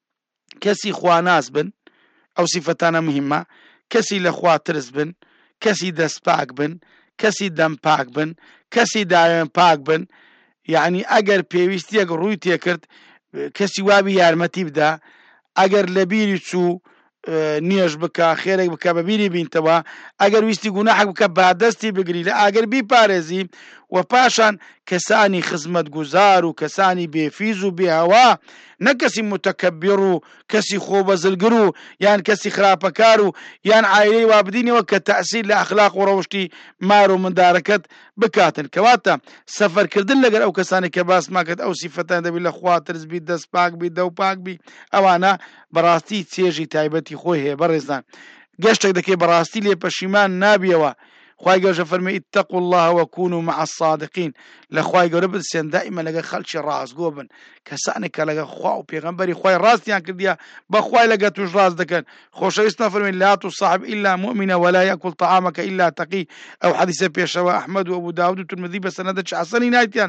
B: کەسی خواناس بن ئەو سیفەتانە مهمە کەسی لە خوا ترس بن کەسی دەست پاک بن کەسی دەم پاک بن کەسی داوێن پاک بن یعنی ئەگەر پێویستیەک ڕووی تێکرد کەسی وابی یارمەتی بدە ئەگەر لە بیری چوو نیەش بکە خێرێک بکە بە بیری بینتەوە ئەگەر ویستی گوناحێک بکە بادەستی بگری لە ئاگەر بیپارێزی و پاشان کەسانی خزمەت گوزار و کەسانی بێفیز و بێهەوا نە کەسی متەکەبیر و کەسی خۆبەزلگر و یان کەسی خراپەکار و یان عایلەی وابدینەوە کە تەئسیر لە ئەخلاق و ڕەوشتی مار و مندارەکەت بکاتن کەواتە سەفەرکردن لەگەر ئەو کەسانی کە باسمان کرد ئەو سیفەتان دەبی لە خوا ترس بیت دەست پاک بیت دەو پاک بی ئەوانە بەڕاستی چێژی تایبەتی خۆی هەیە بەڕێزان گەشتێک دەکەی بەڕاستی لێ پەشیمان نابیەوە خوای گەورە فەرمی اتقوا الله وكونوا مع الصادقين لەخوای گەورە بترسێن دائما لەگەڵ خەڵکی ڕاستگۆ بن کەسانێک کە لەگەڵ خوا و پێغەمبەری خوای ڕاستیان کردیە بەخوای لەگە توش ڕاست دەکەن خۆشەویستان فەرمی لا تصاحب إلا مؤمنا ولا يأكل طعامك إلا تقي ئەو حەدیثە پێشەوە ئەحمەد و ئەبوو داود و ترمذی بە سەنەدێکی حەسەنی نایتیان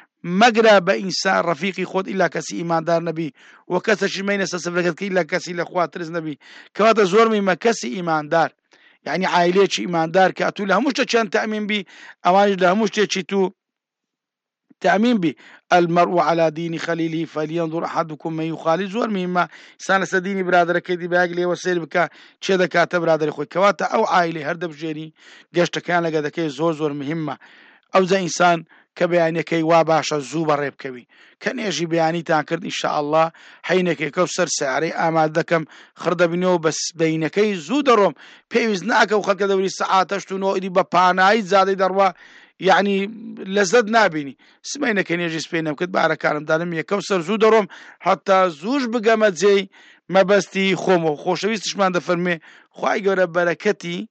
B: مەگرە بە ئینسان ڕەفیقی خۆت ئیلا کەسی ئیماندار نەبی و کەسێکی مەینە سەفرەکەت کە ئیلا کەسی لە خوا ترس نەبی کەواتە زۆر مهمە کەسی ئیماندار يعني عائلێکی ئیماندار کە ئەتوو لە هەموو شتێکیان تەمین بی ئەوانش لە هەموو شتێکی تو تأمين بي المرء على دين خليله فلينظر أحدكم من يخالي زور مهمة إنسان سديني برادر كيدي باقلي وسير بكا چه دكاته برادر خوي كواتا أو عائلة هردب جيري قشت كان لقدكي زور مهمة أو زي إنسان كبيانيكي واباشا زوبا ريب كوي كان يجي بياني تاكرد إن شاء الله حينكي كوسر سعري آماد دكم خرد بنيو بس بينكي زودروم بيوز ناكا وخلق دوري ساعاتشتو نو إدي بپاناي زادي دروا يعني لذت نابيني سمعنا كان يجي سبينا وكنت باركارم دانم يا كوسر زودروم حتى زوج بقامت زي ما بستي خومو خوشويستش من دفرمي خواهي قورا بركتي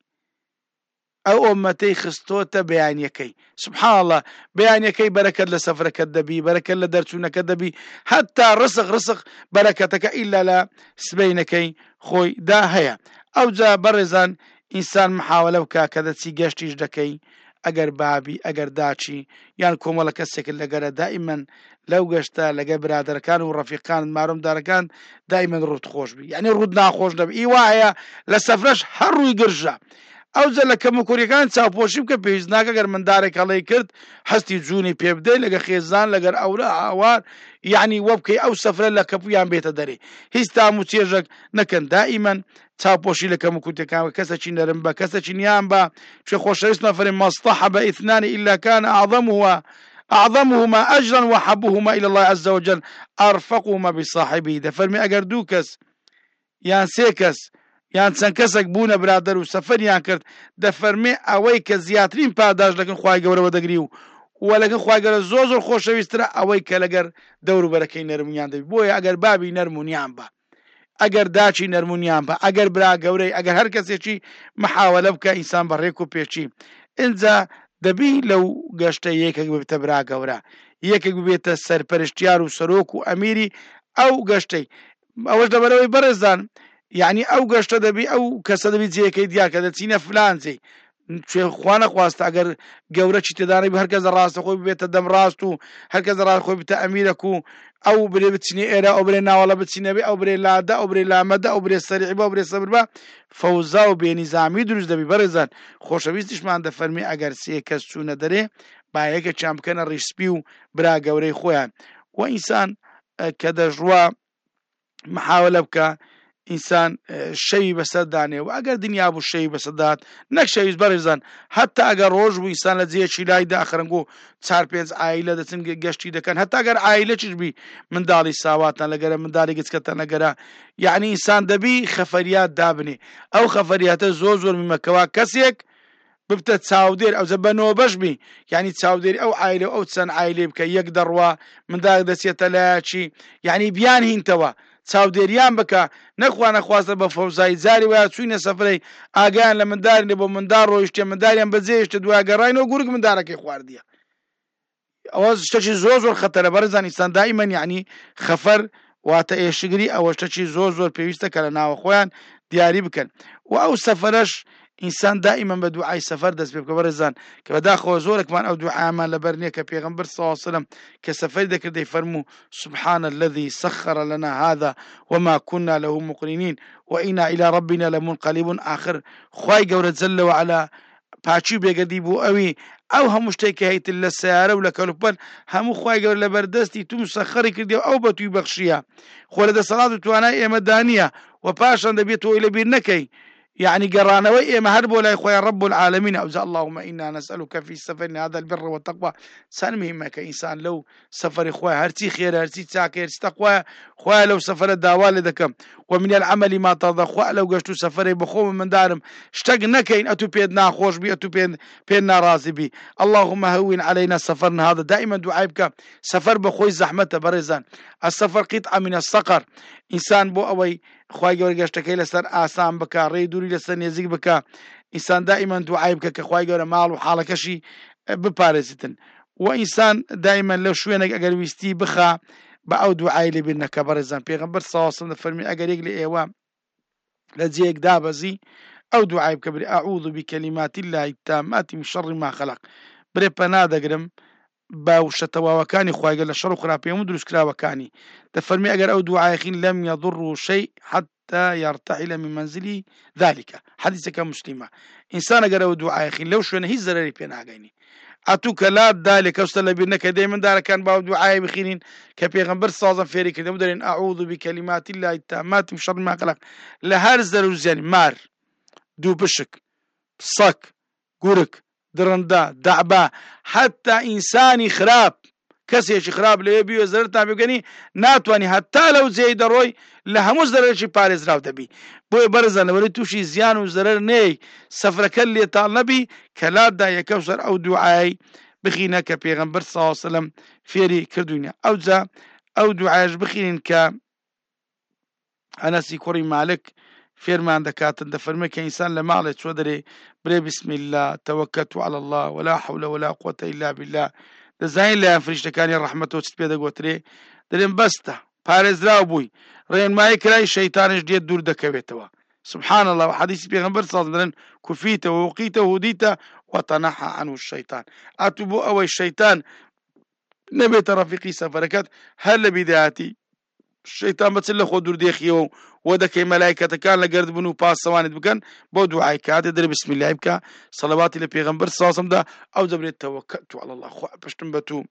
B: أو أمتي خستوتا بيانيكي سبحان الله بيانيكي بركة لسفرك الدبي بركة لدرسونك الدبي حتى رسخ بركتك إلا لا سبينكي خوي دا هيا أو جا برزان إنسان محاولة وكا كذا تسيقاشتيش دكي أجر بابي أجر داچي يعني كومولا كسك اللي دائما لو قشتا لقى برادر كان ورفيقان مارم داركان دائما رد خوش بي يعني رد ناخوش نبي إيوايا لسفرش هرو يقرجا ئەو جە لە کەموکوریەکان چاوپۆشی بکە پێویست گەر مندارێک هەڵەی کرد هەستی جوونی پێ بدەیت لەگە خێزان لەگەر ئەورە ئاوار یعنی وە بکەی ئەو سەفرە لە کەپویان بێتە دەرێ هیچ تام و چێژێک نەکەن دائیمەن چاوپۆشی لە کەموکوتەکان کەسێکی نەرم بە کەسێکی نیان بە چێ خۆشەویست نەفەرێن مەصطحب اثنان إلا كان أعظمهما أجرا وحبهما إلى الله عز وجل أرفقهما بصاحبه دەفەرمی ئەگەر دوو کەس یان سێ کەس یان چەند کەسێک بوونە برادەر و سەفەریان کرد دەفەرمێ ئەوەی کە زیاترین پاداش دەکەن خوای گەورەوە دەگری و وەلەگەن خوای گەورە زۆر خۆشەویسترە ئەوەی کە لەگەر دەوروبەرەکەی نەرمونیان دەبی بۆیە ئەگەر بابی نەرمونیان بە ئەگەر داچی نەرمونیان بە ئەگەر برا گەورەی ئەگەر هەر کەسێکی محاولە بکە ئینسان بە ڕێک و پێچی ئینجا دەبی لەو گەشتە یەکێک ببتە برا گەورە یەکێک ببێتە سەرپەرشتیار و سەرۆک و ئەمیری ئەو گەشتەی ئەوەش لەبەرەوەی بەڕێزان یعنی ئەو گەشتە دەبی ئەو کەسە دەبی جێەکەی دیاکە دەچینە فلانجێ خوا نەخواستە ئەگەر گەورەی تێدانەی هەرکەس ڕاستە خۆی بێتە دەم ڕاست و هەرکەس ڕاست خۆی بتە ئەمیرەک و ئەو برێ بچینێ ئێرە ئەو برێ ناوەڵە بچینەبێ ئەو برێ لادە ئەو برێ لامەدە ئەو برێ سەریع بە ئەو برێ سەبر بە فەوزا و بێنیزامی دروست دەبی بەڕێزان خۆشەویستیشمان دەفەرمی ئەگەر سێ کەس چوونە دەرێ با یەکێکیان بکەنە ڕیسپی و برا گەورەی خۆیان و ئینسان کە دەژوا محاولە بکە ئینسان شەوی بەسەر دانێ و ئەگەر دنیا بوو شەوی بەسەدات نەک شەویست بەڕێزان هەتا ئەگەر ڕۆژ بوو ئینسان لە جێکی لای داخرنگ و 4-5 ئایلە دەچن گەشتی دەکەن هەتا ئەگەر ئایلە چش بی منداڵی ساواتان لەگەرە منداڵی گچکەتە نەگەرە یعنی ئینسان دەبی خەفەریات دابنێ ئەو خەفەریاتە زۆر میمەکەوا کەسێک ببتە چاودێر ئەوزە بەنەوە بەش بی یعنی چاودێری ئەو ئایلە ئەو چەند ئایلێ بکە یەک دەڕوا منداڵ دەچێتە لایەکی یعنی بیان هینتەوە چاودێریان بکە نەخوا نەخواستە بە فەوزایی جاری وایە چوینە سەفرەی ئاگیان لە مندارێ بۆ منداڵ ڕۆیشتێ منداریان بەجێشتە دوای گەڕاینەوە گورگ مندارەکەی خواردیە ئەوە شتێکی زۆر خەتەرە بەڕێزان ئینسان دائیمەن یعنی خەفەر واتە ئێشگری ئەوە شتێکی زۆر پێویستە کە لە ناوە خۆیان دیاری بکەن و ئەو سەفەرەش ئینسان دائیمەن بە دوعای سەفەر دەست پێ بکە بەڕێزان کە بەداخەوە زۆرێکمان ئەو دوعامان لەبەر نییە کە پێغەمبەر صلی الله علیه وسلم کە سەفەری دەکرد دەیفەرموو سبحان الذي سخر لنا هذا وما كنا له مقرنين وإنا إلى ربنا لمنقلبون آخر خوای گەورە جل وعلا پاچی بێگەدی بوو ئەوی ئەو هەموو شتێکی هەیت لە سیارە و لە کەلوپەر هەموو خوای گەورە لەبەردەستی تو مسەخەری کردی ئەو بە توی بەخشیە خۆ لە دەسەڵات و توانای ئێمە دانیە و پاشان دەبێت تۆی لەبیر نەکەی يعني قرانوي ما هربوا لا يا رب العالمين أوزع اللهم إنا نسألك في السفر هذا البر والتقوى سالمي ما كإنسان لو سفر إخوة هرتي خير هرتي تاك هرتي تقوى خواه لو سفر الدوال دكم ومن العمل ما ترضى خواه لو قشتو سفر بخوم من دارم اشتقنا كين أتو بيدنا خوش بي أتو بيدنا راضي بي اللهم هون علينا سفرنا هذا دائما دعائبك سفر بخوي زحمته برزان السفر قطعة من الصقر إنسان بو أوي خوای گەورە گەشتەکەی لەسەر ئاسان بکە ڕێی دووری لەسەر نێزیک بکە ئینسان دائیمەن دوعای بکە کە خوای گەورە ماڵ و حاڵەکەشی بپارێزیتن و ئینسان دائیمەن لەو شوێنێک ئەگەر ویستی بخە بە ئەو دوعای لێبیر نەکە بەڕێزان پێغەمبەر صلی الله علیه وسلم دەفەرمی ئەگەر یەک لە ئێوە لە جێیەک دابەزی ئەو دوعای بکە بری ئەعوذ بکەلیمات الله التامات من شر ما خلق برێ پەنا دەگرم باوشە تەواوەکانی خوای گەورە لە شەڕ و خراپەی هەموو دروستکراوەکانی دەفەرمی ئەگەر ئەو دوعایەکەین لەم يضر شيء حتى يرتحل من منزله ذلك حديثك مسلمة إنسان أجر أو دعاء لو شو هي زرري بين عجيني أتوك لا ذلك وصل بينك دائما دار كان باو دعاء بخيرين كبيغمبر صازم فيري كده مدرين أعوذ بكلمات الله التامات من شر ما خلق لهار زروزيان مار دو بشك صك قرك درندا دعبا حتى إنساني خراب کەسێکی خراپ لێ بی زەرتان بگەنی ناتوانانی هەتا لەو جێی دەڕۆی لە هەموو زەرێکی پارێزراو دەبی بۆیە بەرزانەوەی تووشی زیان و زەرەر نەی سەفرەکە لێتاڵ نەبی کە لاتدا یەکەو سەر ئەو دوعای بخینە کە پێغەمبەر صلی الله علیه وسلم فێری کردوینە ئەوجا ئەو دوعایش بخینن کە ئەنەسی کوڕی مالک فێرمان دەکاتن دەفەرمێ کە ئینسان لە ماڵێ چوە دەرێ برێ بسم الله توكلت على الله ولا حول ولا قوة إلا بالله دەزانین لایەن فریشتەکانی ڕەحمەتەوە چت پێ دەگوترێ دەڵێن بەستە پارێزراو بووی ڕێنمایی کرای شەیتانش دێت دوور دەکەوێتەوە سبحان الله وحديث پیغمبر صلی الله علیه و سلم کفیت و وقیت و هدیت و تنحى عنه الشیطان ئەتوو بۆ ئەوەی شەیتان نەبێتە ڕەفیقی سەفەرەکەت هەر لە بیدایەتی شەیتان بەچن لە خۆ دوور دێخیەوە و دەکەی مەلایکەتەکان لە گرد بن و پاسەوانت بکەن بۆ دوعای کاتێ دەرێ بسم الله بکە سەڵەواتی لە پێغەمبەر صلی الله علیه و سلم دا ئەو دەبرێت تەوەکەلت علی الله خوا پشتم بە تو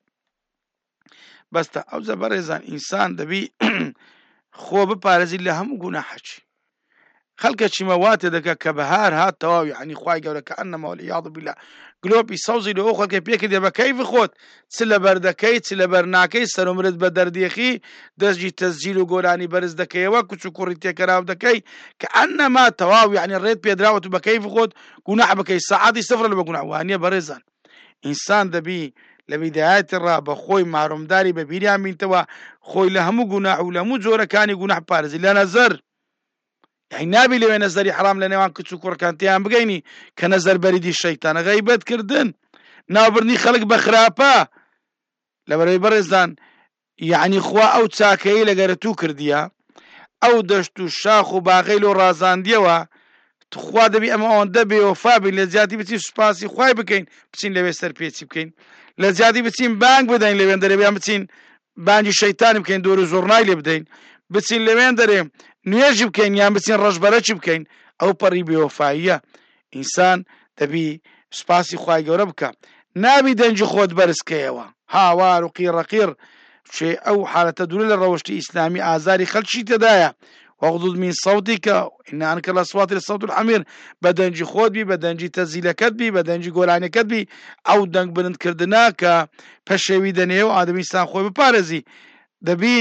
B: بەستە ئەو زەبەڕێزان ئینسان دەبی خۆ بپارێزی لە هەموو گوناحەکی خەڵکێکی مەواتێ دەکە کە بەهار هات تەواو یعنی خوای گەورە کە ئەنەما والعیاذ بالله گلۆپی سەوزی لە ئەو خەڵکە پێکردێ بە کەیفی خۆت چ لە بەردەکەی چ لە بەرناکەی سەرۆمرت بە دەردێخی دەستگی تەسجیل و گۆرانی بەرز دەکەیەوە کوچ و کوڕی تێکەراو دەکەی کە ئەنەما تەواو یعنی ڕێت پێدراوەت و بە کەیفی خۆت گوناح بکەی سەعاتی سەفر لە بە گوناح وانیە بەڕێزان ئینسان دەبی لە بیدایەتی ڕا بە خۆی ماڕۆمداری بە بیریان بینتەوە خۆی لە هەموو گوناح و لە هەموو جۆرەکانی گوناح پارێزی لە نەزەر يعني نابي لو نظري حرام لنوان كتسو كوركانتيان بغيني كنظر بريدي الشيطان غيبت كردن نابرني خلق بخرابا لەبەرەوەی بەڕێزان یعنی خوا ئەو چاکەی لەگەرە تو کردیە، ئەو دەشت و شاخ و باغەی لۆ ڕازاندیەوە، خوا دەبی ئەمە ئەوەندە بێوەفا بین، لە زیاتی بچین سوپاسی خوای بکەین، بچین لەوێ سەرپێچی بکەین، لە زیادی بچین بانگ بدەین لەوێن دەرێ، بیان بچین بانگی شەیتانی بکەین، دۆر و زۆڕنای لێ بدەین، بچین لەوێن دەرێ نوێژی بکەین یان بچین ڕەشبەرەکی بکەین، ئەو پەڕی بێوەفاییە. ئینسان دەبی سوپاسی خوای گەورە بکە، نابی دەنجی خۆت بەرزکەیەوە هاوار و قیڕەقیر شێ. ئەو حالەتە دوورە لە ڕەوشتی ئیسلامی ئازاری خەڵکی تێدایە. وەغضض من صوتك إن أنكر الأصوات للصوت الحمير، بدنجي خود بي بدنجي تزيلكت بي بدنجي گۆرانەکەت بی ئەو دەنگ بلندکردنا کە پەشێوی دەنێ و ئادەمیستان خۆی بپارێزی. دەبی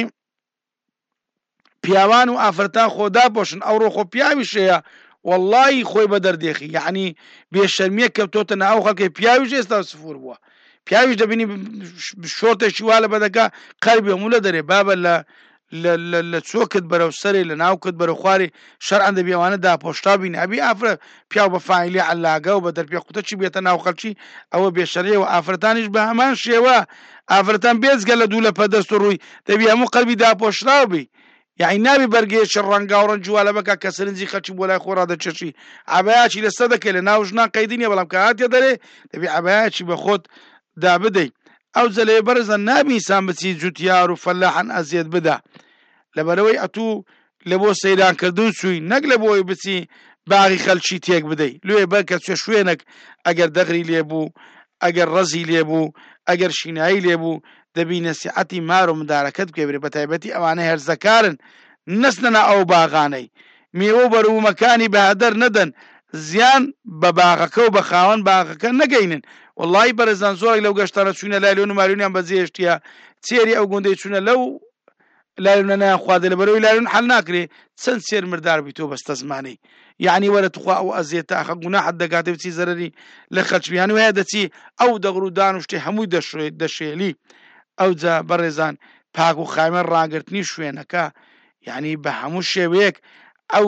B: پیاوان و ئافرەتان خۆدا بۆشن، ئەوڕۆ خۆ پیاوی شەیە واللهی خۆی بە دەردێخی، یعنی بێشەرمیە کەوتۆتە ناو خەڵکی، پیاویش ئێستا سفور بووە، پیاویش دەبینی شۆرتێکی وا لە بەدەکە قەربی هەموو لە دەرێ، بابە لە چۆکت بەرەو سەرێ لە ناوکت بەرەو خوارێ شەرعەن دەبی ئەوانە داپۆشتا بین، ئەبی ئافرە پیاو بە فاعیلی عەلاگە و بە دەرپێ قوتەچی بێتە ناو خەڵکی، ئەوە بێشەرەیە. و ئافرەتانیش بە هەمان شێوە، ئافرەتان بێجگە لە دوو لە پەدەست و ڕووی دەبی هەموو قەربی داپۆشراو بی، یعنی نابی بەرگێکی ڕەنگا و ڕەنجووا لە بکە کە سەرنجی خەڵکی بۆ لای خۆ ڕادەچێشی، عەبایاکی لەسەر دەکەی لە ناو ژنان قەیدی نییە، بەڵام کە هاتیە دەرێ دەبی عەبایاکی بە خۆت دابدەی. ئەو جەلەیە بەرزە نابی ئینسان بچی جوتیار و فەلاحەن ئەزیەت بدا، لەبەرەوەی ئەتوو لە بۆ سەیرانکردن چووی، نەک لە بۆی بچی باغی خەلکی تێک بدەی، لێ بەرکە چێ شوێنێک ئەگەر دەغری لێبوو، ئەگەر ڕەزی لێبوو، ئەگەر شینایی لێبوو، دەبی نەسیحەتی مار و مندارەکەت بکەبرێ، بە تایبەتی ئەوانە هەرزەکارن نەستنە ئەو باغانەی، میوە و بەروومەکانی بەهەدەر نەدەن، زیان بە باغەکە و بە خاوەن باغەکە نەگەینن. وڵی بەرەزان زۆرێک لەو گەشتانە چوونە لای لۆن و ماریونیان بەجێهێشتیە، چێری ئەو گوندەی چوونە لەو لایونە نایان خواردە لەبەرەوەی لایون حەل ناکرێ، چەند سێر مردار بیتۆ بەستە زمانەی، یعنی وەرە توخوا ئەو ئەزیێتە ئەخە گوناحت دەگاتێ بچی زەرەری لە خەلچبیان و هەیە دەچی ئەو دەغڕ و دان و شتێ هەمووی دەشێلی. ئەوجا بەڕێزان پاک و خاوێن ڕاگررتنی شوێنەکە، یعنی بە هەموو شێوەیەک ئەو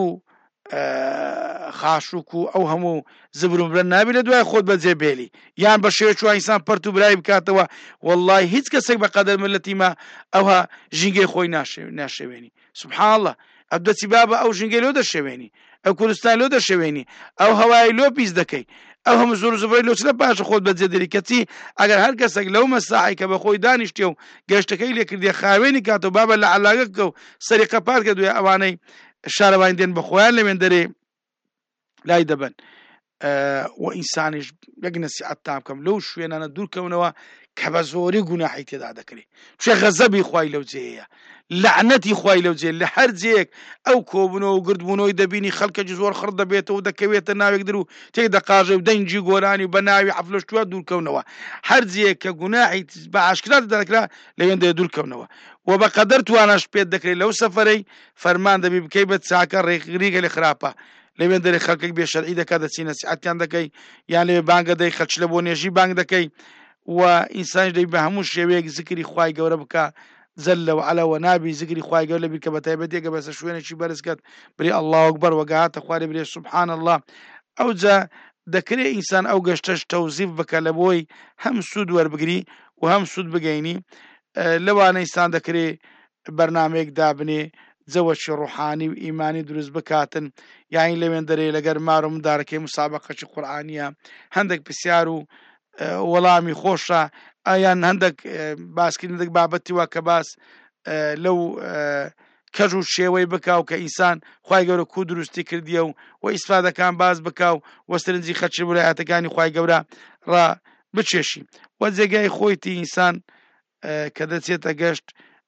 B: خاشوک و ئەو هەموو زبرمرە نابی لە دوای خۆت بەجێ بێلی، یان بە شێوە چوە ئینسان پەرت و برای بکاتەوە. وەڵڵی هیچ کەسێک بە قەدەر ملەتی ما ئەوها ژینگەی خۆی ناشێوێنی، سوبحان الله، ئەو دەچی بابە ئەو ژینگەی لۆ دەشێوێنی، ئەو کوردستان لۆ دەشێوێنی، ئەو هەوای لۆ پیس دەکەی، ئەو هەموو زۆر زبەی لۆ چ لە پاشە خۆت بەجێ دەری کەچی ئەگەر هەر کەسێک لەو مەساحی کە بە خۆی دانیشتێ و گەشتەکەی لێکردێ خاوێنی کاتەوە بابە لە عەلاگەکە و سەریقە پار کە دوێ ئەوانەی شارەوانی دێن بە خۆیان لەوێن دەرێ لای دەبن. و ئینسانیش یەک نەسیحەت تام بکەم لەو شوێنانە دوورکەونەوە کە بە زۆری گوناحی تێدا دەکرێت، چێ غەزەبی خوای لەو جێیە، لعنەتی خوای لەو جێ، لە هەر جێک ئەو کۆبوونەوە و گردبوونەوەی دەبینی خەڵکێکی زۆر خڕ دەبێتەوە دەکەوێتە ناوێک در و تێک دەقاژێ و دەنجی گۆرانی بە ناوی حەفلەشتووە دوورکەونەوە، هەر جێک کە گوناحی بە ئاشکرا دەکرا لەوێن دێ دوورکەونەوە. و بە قەدەر تواناش پێت دەکرێت لەو سەفەرەی فەرمان دەبی بکەی بە چاکە ڕێکریگە لە خراپە، لەوێن دەرێ خەڵکێک بێ شەرعی دەکات دەچی نەسیحەتیان دەکەی، یان لەوێ بانگە دەی خەلچ لە بۆ نێژی بانگ دەکەی، و ئینسانش دەی بە هەموو شێوەیەک زکری خوای گەورە بکە جەل وعەلا، و نابی زکری خوای گەورە لەبی کە بە تایبەتێکە بەسە شوێنێکی بەرزکەت بری ئەڵڵاهو ئەکبەر وەگەهاتە خوارێ برێ سوبحان الله. ئەوجا دەکرێت ئینسان ئەو گەشتەش تەوزیف بکە لە بۆی هەم سوود وەربگری و هەم سوود بگەینی. لەوانە ئینسان دەکرێت بەرنامەیەک دابنێ جەوەشی ڕوحانی و ئیمانی دروست بکاتن، یانی لەوێن دەرێ لەگەر مار و مندارەکەی مسابقەی قورئانیە هەندێک پرسیار و وەڵامی خۆشە، ئایان هەندێک باسکردنێک بابەتی وە کە باس لەو کەژ و شێوەی بکاو کە ئینسان خوای گەورە کو دروستی کردیە و ئیسفادەکان باز بکاو و سەرنجی خەلکی ویلایەتەکانی خوای گەورە ڕا بچێشی. و جێگای خۆیتی ئینسان کە دەچێتە گەشت،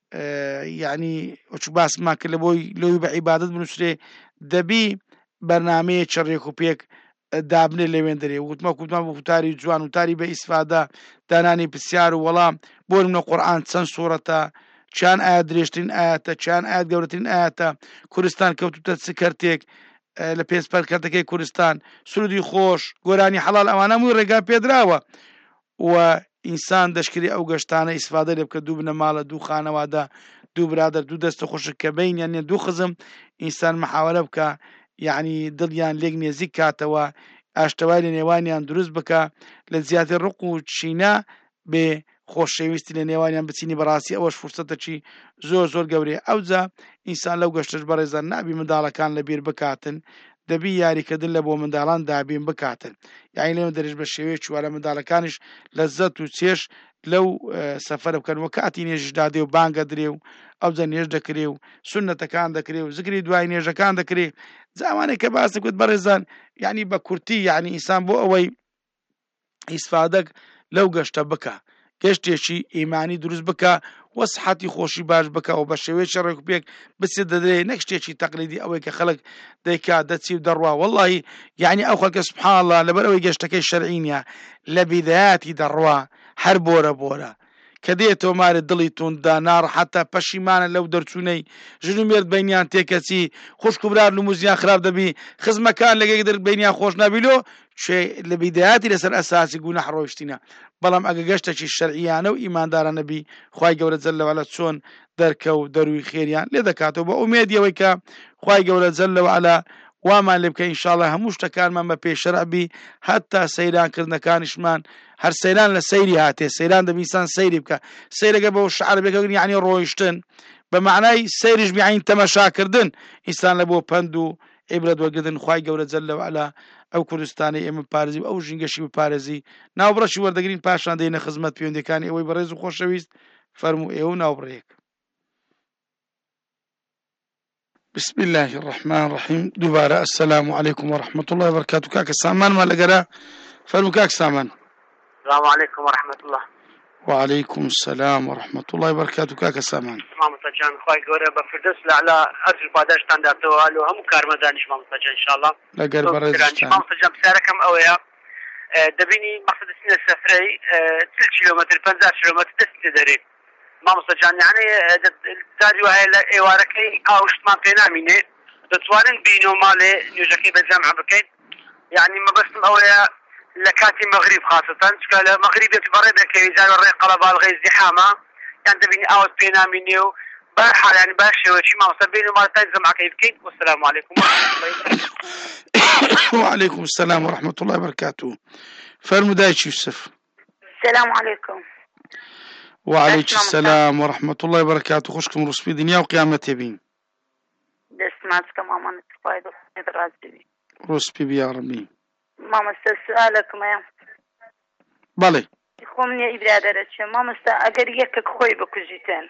B: یعنی باسمان کرد لە بۆی لەوی بە عیبادەت بنووسرێ، دەبی بەرنامەیە چڕێک و پێک دابنێ لەوێن دەرێ، وتمان بە وتاری جوان وتاری بە ئیسفادا، دانانی پرسیار و وەڵام بۆ منە قورئان چەند سوورەتە، چیان ئایا درێژترین ئاەتە، چیان ئاەت گەورەترین ئاەتە، کوردستان کەوتوتە چ کەرتێک لە پێشپەرکەرتەکەی کوردستان، سرودی خۆش، گۆرانی حەڵال، ئەوانە هەمووی ڕێگا پێدراوە. و ئینسان دەشکری ئەو گەشتانە ئیسفادە لێ بکە، دوو بنە ماڵە، دوو خانەوادە، دوو برادر، دوو دەستە خوشک کە بەینیان نیە، دوو خزم، ئینسان محاولە بکە یعنی دڵیان لێک نێزیک کاتەوە، ئاشتەوای لە نێوانیان دروست بکە، لە زیاتر ڕق و چینە بێ خۆشەویستی لە نێوانیان بچینی بەڕاستی ئەوەش فرسەتەکی زۆر گەورەیە. ئەوجا ئینسان لەو گەشتش بەڕێزان نابی منداڵەکان لەبیر بکاتن، دەبی یاریکردن لە بۆ منداڵان دابین بکاتن. یعنی لێمە دەرێژ بە شێوەیەکی وارە منداڵەکانیش لەزەت و چێش لەو سەفەرە بکەن و کاتی نێژش دادێ و بانگە درێ و ئەوجا نێژ دەکرێ و سونەتەکان دەکرێ و زگری دوای نێژەکان دەکرێ. زمانێک کە باس دەکوت بەڕێزان یعنی بە کورتی یعنی ئینسان بۆ ئەوەی ئیسفادەک لەو گەشتە بکە، گەشتێکی ئیمانی دروست بکە وە سەحەتی خۆشی باش بکە و بە شێوەیەکی ڕێک و پێک بچێت دەدرێ، نەک شتێکی تەقلیدی ئەوەی کە خەڵک دەیکا دەچی و دەڕوا. وەڵڵاهی یعنی ئەو خەڵکە سوبحان الله لەبەر ئەوەی گەشتەکەی شەرعی نییە لە بیدایەتی دەڕوا هەر بۆرە کە دێتەوە مارە دڵی توندا ناڕەحەتە پەشیمانە لەو دەرچوونەی ژن و مێرد بەینیان تێکەچی خوشک و برار لموزیان خراپ دەبی خزمەکان لەگەی در بەینیان خۆش نابیلۆ لە بیدایەتی لەسەر ئەساسی گوناح ڕۆیشتینە. بەڵام ئەگە گەشتێکی شەرعیانە و ئیماندارە نەبی خوای گەورە جەل وعەلا چۆن دەرکە و دەروی خێریان لێ دەکاتەوە بە ئومێدیەوەی کە خوای گەورە جەل وعەلا وامان لێ بکە ئینشاءڵڵا هەموو شتەکانمان بە پێی شەرع بی هەتا سەیرانکردنەکانیشمان هەر سەیران لە سەیری هاتێ سەیران دەبیسان سەیری بکە سەیرەگە بەو شعر بێکەوتنی یعنی ڕۆیشتن بە معنای سەیریش بیعین تەمەشاکردن ئینسان لە بۆ پند و عیبرەت وەرگرتن. خوای گەورە جەل وعەلا ئەو کوردستانی ئێمە پارێزی و ئەو ژینگەشی بپارێزی ناوبڕەشی وەردەگرین پاشان دێنە خزمەت پەیوەندیەکانی ئەوەی بەڕێز و خۆشەویست فەرموو ئێوە ناوبڕێک. بسم الله الرحمن الرحيم. دوباره السلام عليكم ورحمة الله وبركاته. كاك سامان ما لقرا فرمو كاك سامان.
C: السلام عليكم ورحمة الله.
B: وعليكم السلام ورحمة الله وبركاته. كاك سامان.
C: مام سجان خواهي قوري بفردوس لعلى أجل باداش تانداتو هلو هم كارمدانش مام سجان إن شاء الله.
B: لقر برزشتان.
C: مام سجان بساركم أويا دبيني مقصد السنة السفري 3 كيلومتر 50 كيلومتر دست داري. مام سجان يعني داري وهي إيواركي أوشت ما بينا ميني دتوانن بينو مالي نيوجاكي بالجامعة بكين يعني ما بس أويا لكاتي مغرب خاصة شكال مغرب يتبرد كيزال الريق قلبها الغي ازدحامة يعني تبيني أوس بينا منيو برحال يعني باشي وشي ما وصبيني ما تنزم معك يبكين. والسلام عليكم ورحمة الله وبركاته.
B: وعليكم السلام ورحمة الله وبركاته. فرمو دايش يوسف.
D: السلام عليكم.
B: وعليكم السلام ورحمة الله وبركاته. خوشكم رسبي دنيا وقيامة يبين.
D: دسماتكم أمان التقايد وحيد
B: رسبي بيا ربي.
D: ماما سؤالكم يا
B: بله
D: خمني إبرادة ماما أجر يكك خوي بكجيتين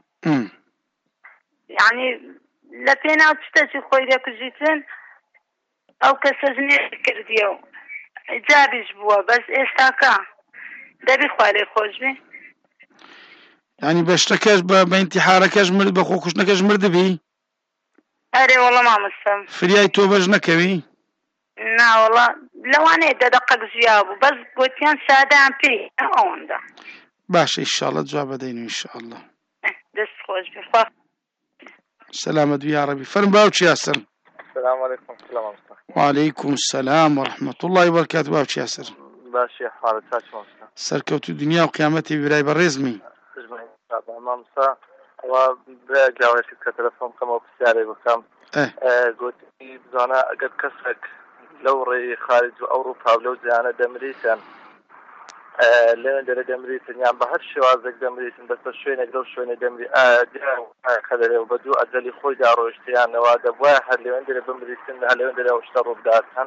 D: يعني لبينا تشتاجي خوي بكجيتين أو كسجني كرديو جابي جبوا بس إستاكا دبي خوالي خوجبي
B: يعني بشتكاش بانتحاركاش مرد بخوكش نكاش مرد بي
D: أري والله ما مستم
B: فرياي توبج نكوي
D: لا والله لو أنا دقق جوابه بس قلت يان سادة عم بي أوندا
B: باش إن شاء الله جواب دينه إن شاء الله
D: دس خوش بخوا
B: سلامة يا ربي. فرم باوتش ياسر.
E: السلام عليكم. السلام
B: وعليكم السلام ورحمة الله وبركاته. باوتش ياسر.
E: باشي حالة تاش
B: سركوت الدنيا وقيامتي براي بالرزمي.
E: امام سا وبرا جاوش كتلفون كما بسياري بكم قلت بزانا قد كسك لو ري خارج اوروبا ولو زانا دمريسان لين در دمريسان يعني بهر شوازك دمريسان بس شوينه قدو شوينه دمري خذله وبدو اجلي خوي دارو اشتيان نواد واحد لين در دمريسان لين در اشتروا بداتن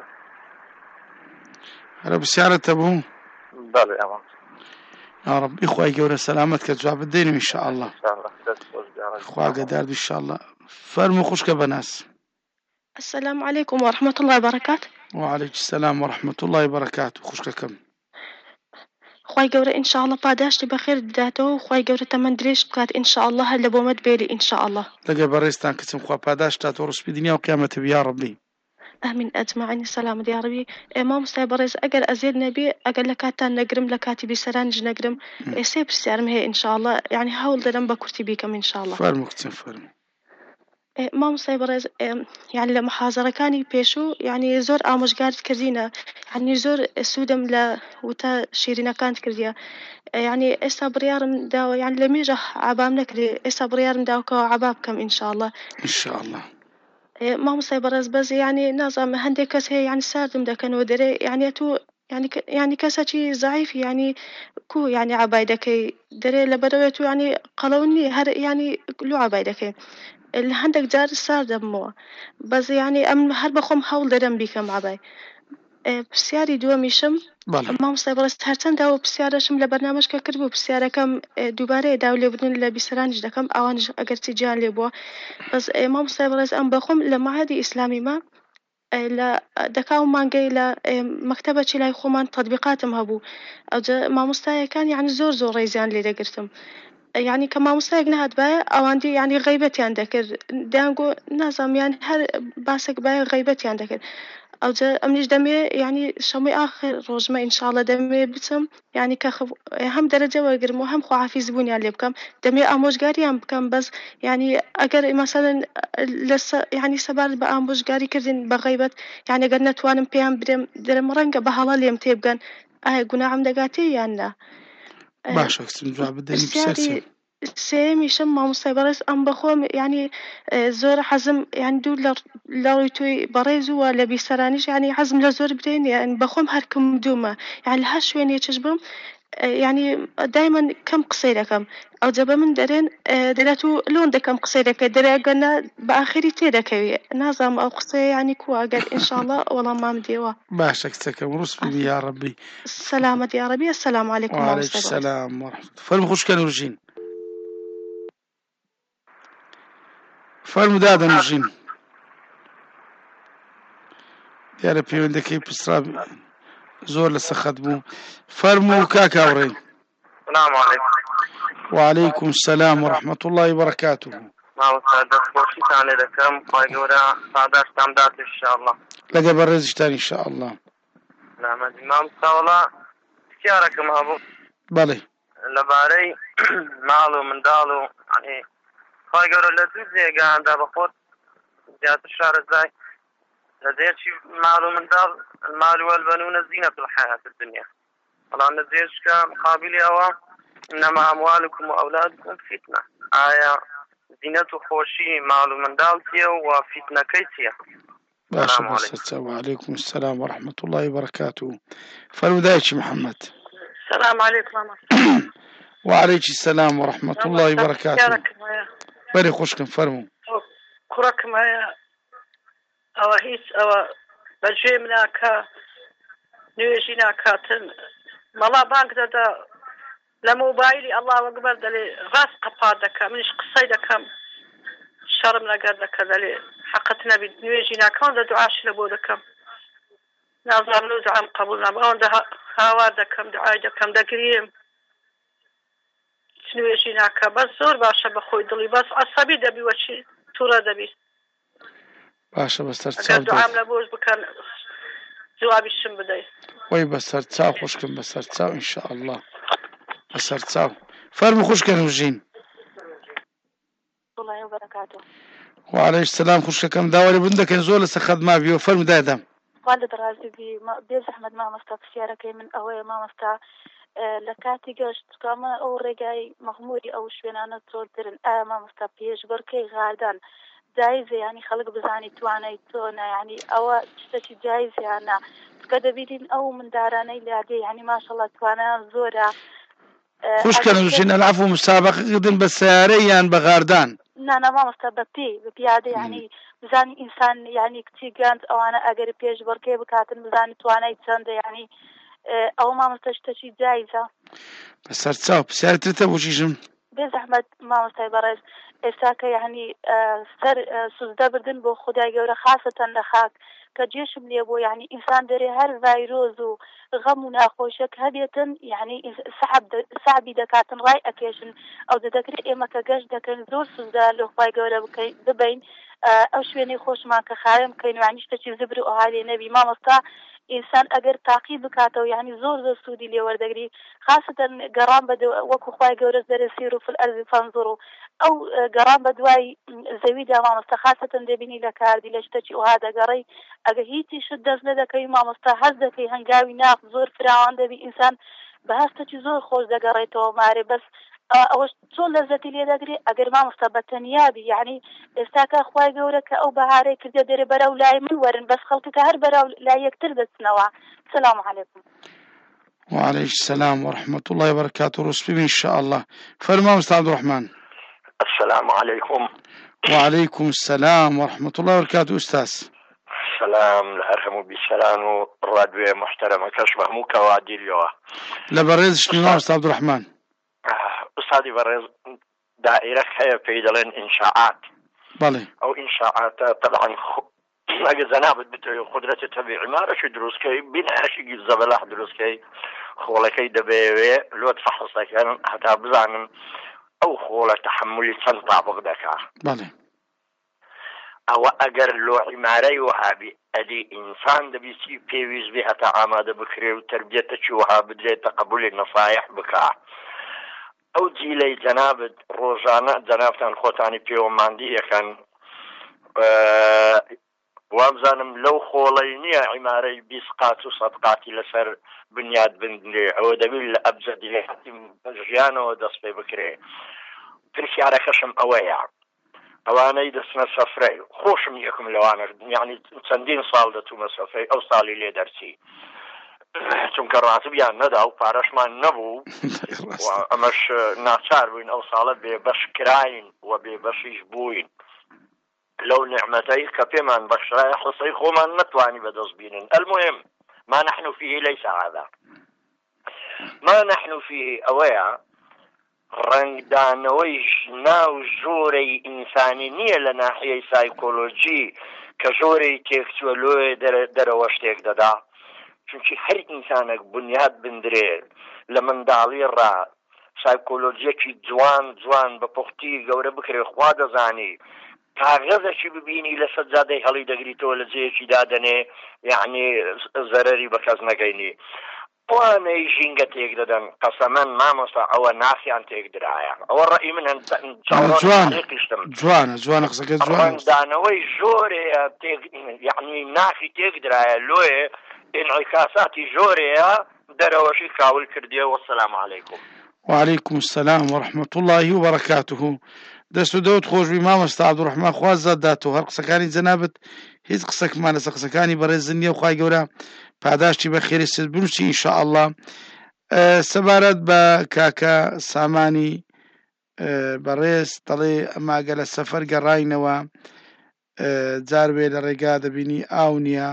B: هلا بسيارة ابو
E: بله امام
B: يا رب. إخوة جورة سلامتك جواب الدين إن شاء الله.
E: إن شاء الله.
B: إخوة قدار إن شاء الله. فرموا خوشك بناس.
F: السلام عليكم ورحمة الله وبركاته.
B: وعليكم السلام ورحمة الله وبركاته. خوشك كم.
F: خوای گەورە ئینشاءالله پاداشتی بەخێر بداتەوە و خوای گەورە تەمەند درێژ بکات ئینشاءالله هەر لە بۆمەت بێری ئینشاءالله.
B: لەگە بەڕێستان کچم خوا پاداش داتەوە ڕسپی دنیا و قیامەتە بیا ربی.
F: ئامین ئەجمعین سەلامت یا ڕەبی. مامۆستای بەڕێز ئەگەر ئەزێر نەبێ ئەگەر لە کاتتان نەگرم لە کاتی بیسەرانیش نەگرم ئێسێ پرسیارم هەیە ئینشاءالله یعنی هەوڵ دەرم بە کورتی بیکەم ئینشاءالله.
B: فەرموو کچم فەرموو.
F: مامۆستای بەڕێز یعنی لە محازەرەکانی پێشوو یعنی زۆر ئامۆژگارت کردینە یعنی زۆر سوودم لە وتە شیرینەکانت کردیە یعنی ئێستا بڕیارم داوە یعنی لە مێژە عابام نەکرێ ئێستا بڕیارم داوکەوە عابا بکەم ئینشاءالله.
B: ئینشاءالله.
F: مامۆستای بەڕێز بەس یعنی نازانم هەندێک کەس هەیە یعنی ساردم دەکەنەوە دەرێ یعنی تو يعني کەسێکی زعیفی يعني کو يعني عبای دەکەی دەرێ لە بەرەوێت و يعني قەڵەونی هەر يعني لو عبای دەکەی لە هەندێک جار سار دەبمەوە بەس يعني ئەم هەر بەخۆم هەوڵ دەرەم بیکەم عبای پرسیاری دووەمیشم مامۆستای بەڕێز هەرچەندەوە پرسیارەشم لە بەرنامەش کە کرد بوو پرسیارەکەم دووبارەیە داو لێبوردن لە بیسەرانیش دەکەم ئەوانش ئەگەر چی جیان لێ بووە بەس مامۆستای بەڕێز ئەم بەخۆم لە مەعادی ئیسلامی ما لە دەکا و مانگەی لە مەکتەبەکی لای خۆمان تەطبیقاتم هەبوو ئەوجا مامۆستایەکان یعنی زۆر ڕێزیان لێ دەگرتم يعني کە مامۆستایەک نەهات باە ئەواندی يعني غیبەتیان دەکرد دەیانگۆ نازانم هەر باسێک باە غیبەتیان دەکرد ئەوجا ئەمنیش دەمێ يعني شەمەی ئاخر ڕۆژمە ئینشاڵڵا دەمێ بچم يعني کە هەم دەرەجە وەرگرم و هەم خواحافیز بوونیان لێ بکەم دەمێ ئامۆژگاریان بکەم بەس يعني ئەگەر مەسەلەن يعني سەبارەت بە ئامۆژگاری کردن بە غیبەت يعني ئەگەر نەتوانم پێیان برێم دەرم ڕەنگە بە هەڵە لێم تێبگەن ئایا گوناحم دەگاتێ یان نا
B: باشە کچم جواب بدەنی پرسیاری
F: سێمیشم مامۆستای بەڕێز ئەم بەخۆم يعني زۆر حەزم يعني دوو لە ڕووی توی بەڕێز ووە لە بیسەرانیش يعني حەزم لە زۆر برێن يعني بەخۆم هەرکم دوومە يعني لە هەر شوێنێکش بم يعني دایما کەم قسەی دەکەم ئەوجا بە من دەرێن دەرێت و لۆن دەکەم قسەی دەکەی دەرێگەنە بە ئاخری تێدەکەوێ نازانم ئەو قسەی يعني کووە ئەگەر ئینشاءڵڵا وەڵامام دێوە
B: باشە کچەکەم ڕوس ببی یا ڕەبی
F: سەلامەت یا ڕەبی السلام علیکم
B: وعلیکم السلام فەرمو خوشکە نوورژین فەرمو دادە نوورژین دیارە پەیوەندەکەی پسرا زۆر لە سەخت بوو فەرموو کاکاوڕێ
E: السلام عليكم
B: وعليكم السلام ورحمة الله وبركاته
E: مامۆستا دەستخۆشیتان لێ دەکەم خوای گەورە ساداشتان دات ئینشاءڵڵا
B: لەگە بەڕێزیشتان ئینشاءڵڵا
E: نامەدی مامۆستا وەڵا پرسیارەکەم هەبوو
B: بەڵێ
E: لەبارەی ماڵ و منداڵ و يعني خوای گەورە لە دوو جێگاندا بەخۆت زیاتر شارەزای لديش مال من دار المال والبنون زينة الحياة الدنيا طبعا لديش مقابل أوا إنما أموالكم وأولادكم فتنة آية زينة خوشي مال من دالتيا وفتنة كيتيا
B: السلام عليكم وعليكم السلام ورحمة الله وبركاته فرودايتش محمد
G: السلام عليكم
B: وعليكم السلام ورحمة الله وبركاته بري خوشكم فرمو
G: كركم أو هيس أو بجيمناك نيجينا كاتن ملا بانك دا لموبايلي الله أكبر دلي غاس قبادك منش قصيدك شرم لقدك دلي حقتنا بنيجينا كون دا دعاش لبودك نظر له دعم قبولنا بأون ده هاوادكم دعايدكم دا قريم نيجينا بس زور باشا بخوي دلي بس عصبي دبي وشي تورا دبي
B: باشا بس ترتاو
G: دعام لبوز بكان جوابي الشم بداي
B: وي بس ترتاو خوشكم بس ترتاو إن شاء الله بس ترتاو فرمو خوشكم وجين
D: الله وبركاته
B: وعليه السلام خوشكم داوري بندك نزول سخد ما بيو فرمو دادم
D: والد رازي بي زحمد ما مستا سيارك من أوي ما مستا لكاتي قشت كما أو رجاي مغموري أو شوينانا تولترن ما مستا بيش بركي غاردان جايزة يعني خلق بزاني تواني تونا يعني أو تشتكي جايزة أنا كده بيدين أو من داراني اللي يعني ما شاء الله توانا زورة
B: خوش كانوا وجين العفو مسابقة قدن بسياريان بغاردان
D: أنا ما مستبطي بقيادة يعني بزاني إنسان يعني كتير جانت أو أنا أجري بيش بركي بكاتن بزاني تواني تسند يعني أو ما مستشتكي جايزة
B: بس هرتساو بسيارة ترتبو جيجم
D: بزحمة ما مستيبرز إساكا يعني سر سوزدا بردن بو خدای گەورە خاصة لخاك كجيشم ليبو يعني إنسان دري هر فيروز و غم و ناخوشك هبيتن يعني صعبي دكاتن راي أكيشن أو دكري إما كجاش دكن زور سوزدا لو خدای گەورە ببين أو شويني خوش ما كخايم كينو يعني شتشي زبر أو هالي نبي ما مستا إنسان أجر تعقيب بكاتو يعني زور سودي لي وردقري خاصة قرام بدو وكو خواي جورز درسيرو في الأرض فانظروا أو قرام بدواي زويدة ما مستخاصة دبني لكاردي لشتشي وهذا قري أجهيتي شدز لدكي ما مستحزدكي هنقاوي ناف زور فراوان دبي إنسان بهستشي زور خوش دقريتو ماري بس ئەوەش چۆن لەزەتی لێ دەگرێت ئەگەر مامۆستا بەتەنیابی یعنی ئێستاکە خوای گەورە کە ئەو بەهارەی کردە دەرێ بەرەو لای من وەرن بەس خەڵکەکە هەر بەرەو لای یەکتر دەچنەوە. سلام علیکم.
B: وعليكم السلام ورحمة الله وبركاته. رسبي إن شاء الله. فرما أستاذ عبد الرحمن.
H: السلام عليكم.
B: وعليكم السلام ورحمة الله وبركاته. أستاذ
H: سلام الأرحم بالسلام الراديو محترمة كشبه مو كوادي اليوم
B: لبرز شنو أستاذ عبد الرحمن؟
H: أستاذي برز دائرة هي في دلين إنشاءات
B: بله
H: أو إنشاءات طبعا أجل زنابت بتوي قدرة تبي عمارة شو دروس كي بناء شيء الزبلة دروس كي خوله كي دبي لو تفحص لكن حتى بزعم أو خوله تحمل سنطع بغدك
B: بله
H: أو أجر لو عمارة وهابي أدي إنسان دبي سي بيويز بها تعامد بكري وتربية شوها بدري تقبل النصائح بكا أو جيلي جناب روزانا جنابتان خوتاني بيو ماندي كان وابزانم لو خوليني عمارة بيسقات وصدقاتي لسر بنياد بندري أو دبيل أبزد لحتي جيانو دصبي بكري تركي على كشم أويا أواني دسنا سفري خوشم يكم لوانا يعني سندين صال دتوما سفري أو صالي لي درسي چونکە ڕاتبیان نەدا و پارەشمان نەبوو ئەمەش ناچار بووین ئەو ساڵە بێبەش کراین و بێبەشیش بووین لەو نعمەتەی کە پێمان بەخشرایە حسەی خۆمان نەتوانی بەدەست بینن. المهم ما نحن فيه ليس هذا ما نحن فيه ئەوەیە ڕنگدانەوەی ژنا و ژۆرەی ئینسانی نییە لە ناحیەی سایکۆلۆجی کە ژۆرەی تێکچووە لۆیە دەرەوە شتێک دەدا چونکی هەر ئینسانێک بنیاد بندرێ لە منداڵی ڕا سایکۆلۆجیەکی جوان بە پوختی گەورە بکرێ خوا دەزانی کاغەزێکی ببینی لە سەجادەی هەڵی دەگریتەوە لە جێیەکی دادەنێ یعنی زەرەری بە کەس نەگەینی وانەی ژینگە تێک دەدەن قەسەمەن مامۆستا ئەوە ناخیان تێک درایە ئەوە ڕەئی من
B: جوانە قسەکە
H: ڕەنگدانەوەی ژۆرەیە یعنی ناخی تێک درایە لۆیە انعکاساتی ژۆرەیە دەرەوەشی کاول کردیە. وەسەلام عەلەیکم.
B: وعليكم السلام ورحمة الله وبركاته. دەست و دەوت خۆشبی مامۆستا عەبدوڕەحمان خوا زاد داتەوە هەر قسەکانی جەنابەت هیچ قسەکمان لەسەر قسەکانی بەڕێزن نییە و خوای گەورە پاداشتی بە خێری سێت بنووسی ئینشاءالله. سەبارەت بە کاکە سامانی بەڕێز دەڵێ ئەماگە لە سەفەر گەڕاینەوە جار وێ لە ڕێگا دەبینی ئاو نییە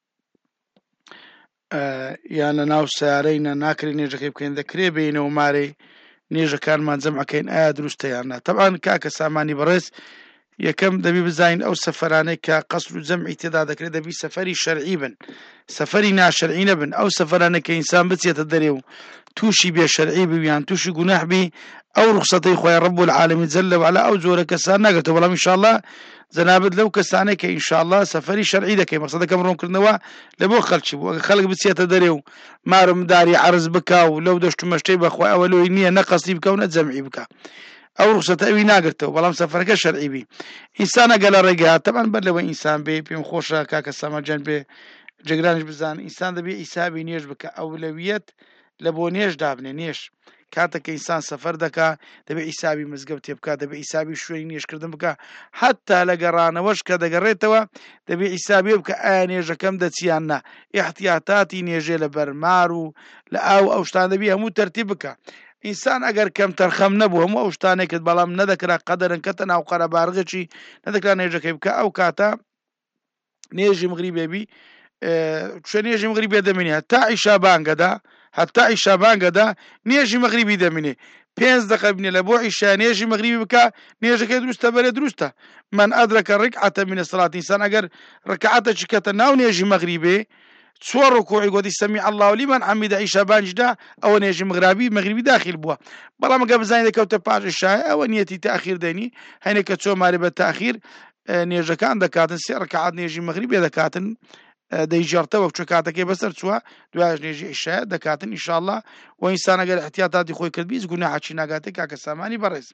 B: یان لە ناو سیارەینە ناکرێت نێژەکەی بکەین دەکرێ بینەوە مارەی نێژەکانمان جەمعەکەین ئایا دروستەیانە. تەبعاً کاکە سامانی بەڕێز یەکەم دەبی بزانین ئەو سەفەرانەی کە قەسر و جەمعی تێدا دەکرێت دەبی سەفەری شەرعی بن سەفەری ناشەرعی نەبن. ئەو سەفەرانە کە ئینسان بچێتە دەرێ و تووشی بێ شەرعی بویان تووشی گوناح بی ئەو ڕوخسەتەی خۆی ڕەب العالەمین جەل وعەلا ئەو جۆرە کەسان ناگرێتەوە. بەڵام ئینشاءالله جەنابەت لەو کەسانەی کە ئینشاءالله سەفەری شەرعی دەکەی مەقسەدەکەم ڕوونکردنەوە لە بۆ خەڵکی بوو ئەگە خەڵک بچێتە دەرێ و مارمداری عەرز بکا و لەو دەشت و مەشتەی بەخوای ئەوە لۆی نییە نە قەسدی بکە و نە جەمعی بکە ئەو ڕوخسەتە ئەوی ناگرێتەوە. بەڵام سەفەرەکە شەرعی بی ئینسان ئەگە لە ڕێگا تەبعاً بەر لەوە ئینسان بێ پێم خۆشە کاکە ساماجان بێ جێگرانش بزان ئینسان دەبێ ئیسابی نوێژ بکە ئەولەویەت لە بۆ نوێژ دابنێ نوێژ کاتێک کە ئینسان سەفەر دەکا دەبێ ئیسابی مزگەوت تێ بکات دەبێ ئیسابی شوێنی نوێژکردن بکە حتا لە گەڕانەوەش کە دەگەڕێتەوە دەبێ ئیسابی بکە ئایا نوێژەکەم دەچیان نا احتیاتاتی نوێژێ لە بەرمار و لە ئەو شتان دەبێ هەموو تەرتیب بکە. ئینسان ئەگەر کەم تەرخەم نەبوو هەموو ئەو شتانێکت بەڵام نەدەکرا قەدەرن کەتە ناو قەرەبارغێکی نەدەکرا نوێژەکەی بکە ئەو کاتە نوێژی مغریبێبی نوێژی مغریبێ دەمێنێ هەتا ئیشا بانگەدا حتا ئیشا بانگەدا نوێژی مەغریبی دەمێنێ 5 دقە بنێ لە بۆ ئیشا نوێژی مەغریبی بکە نوێژەکەی دروستە بەرێ دروستە. من ئەدرەکە ڕکعەتە من الصلاة ئینسان ئەگەر ڕکعەتێکی کەتە ناو نوێژی مەغریبێ 4 ڕکوعی گوتی سەمیع الله لمن حەمیدە ئیشا بانجدا ئەوە نوێژی مەغریبی داخل بووە. بەڵام ئەگە بزانین دەکەوتە پاش ئیشا ئەوە نیەتی تاخیر دەنی هەینێک کە چۆ مارێ بە تاخیر نێژەکان دەکاتن 3 ڕکعەت نوێژی مەغریبێ دەکاتن دەیجارتەوە چ کاتەکەی بەسەر چووە دوای نوێژی ئیشا دەکاتن ئینشاءالله و ئینسان ئەگەر احتیاتاتی خۆی کرد بیست گوناحی ناگاتێ کاکە سامانی بەڕێز.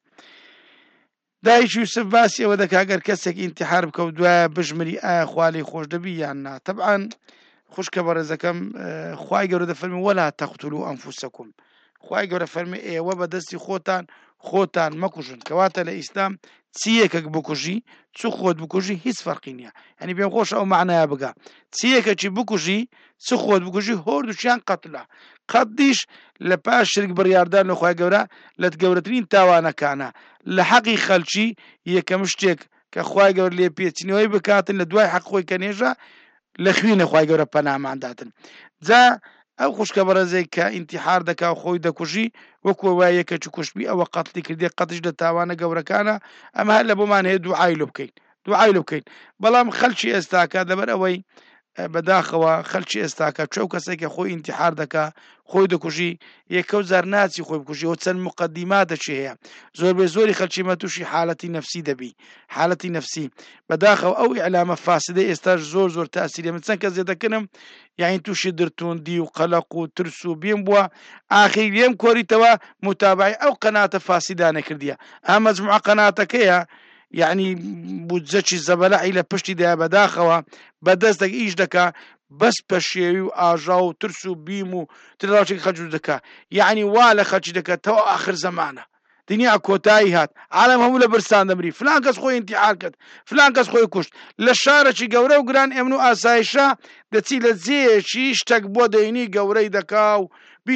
B: دایک یوسف باسی ئەوە دەکا ئەگەر کەسێک ئینتیحار بکە و دوایە بژمری ئایا خوا لێی خۆش دەبی یان نا. تەبعاً خوشکە بەڕێزەکەم خوای گەورە دەفەرمی وەلا تەقتولوا ئەنفوسەکم خوای گەورە فەرمی ئێوە بەدەستی خۆتان خۆتان مەکوژن کەواتە لە ئیسلام چیەکەک بکوژی چ خۆت بکوژی هیچ فەرقی نییە ینی پێم خۆش ئەو معنایە بگە چیەکەکی بکوژی چ خۆت بکوژی هەردووچیان قەتلە قەتیش لە پاش شرک بڕیاردان لە خوای گەورە لە گەورەترین تاوانەکانە لە حەقی خەلکی یەکەم شتێک کە خوای گەورە لێ پێچینەوەی بکاتن لە دوای حەق خۆی کە نێژە لە خوێنە خوای گەورە پەنامانداتن جا ئەو خوشکە بەڕێزەی کە ئینتیحار دەکا خۆی دەکوژی وەکو وای یەکەی کوشتبی ئەوە قەتلی کردێ قەتش لە تاوانە گەورەکانە ئەمە هەر لە بۆمان هەیە دوعای لێ بکەین دوعای لێ بکەین بەڵام خەلکی ئێستاکە دەبەر ئەوەی بەداخەوە خەلکی ئێستاکە چەو کەسێکە خۆی ئینتیحار دەکا خۆی دەکوژی یەکەو زار ناچی خۆی بکوژی و چەند مقدیما دەچێ هەیە زۆربەی زۆری خەلکی مە تووشی حالەتی نەفسی دەبی حالەتی نەفسی بەداخەوە ئەو ئیعلامە فاسدەی ئێستاش زۆر تاسیری من چەند کەس دەکەنم یعنی تووشی درتوندی و قەلەق و ترس و بیم بووە ئاخیر لێم کۆریتەوە متابعی ئەو قەناتە فاسیدانە کردیە ئەم مەجموعە قەناتەکەیە یعنی بودجەی زەبەلەعی لە پشتیدا بەداخەوە بەدەستێک ئیش دەکا بەس پەشێوی و ئاژا و ترس و بیم و تراوشێکی خەلکی دەکا یعنی وا لە خەلکی دەکاتەوە آخر زەمانە دنیا کۆتایی هات عالم هەموو لە برسان دەمری فلان کەس خۆی ئینتیحار کرد فلان کەس خۆی کوشت لە شارێکی گەورە و گران ئێمن و ئاسایشە دەچی لە جێیەکی شتێک بۆ دەینی گەورەی دەکا و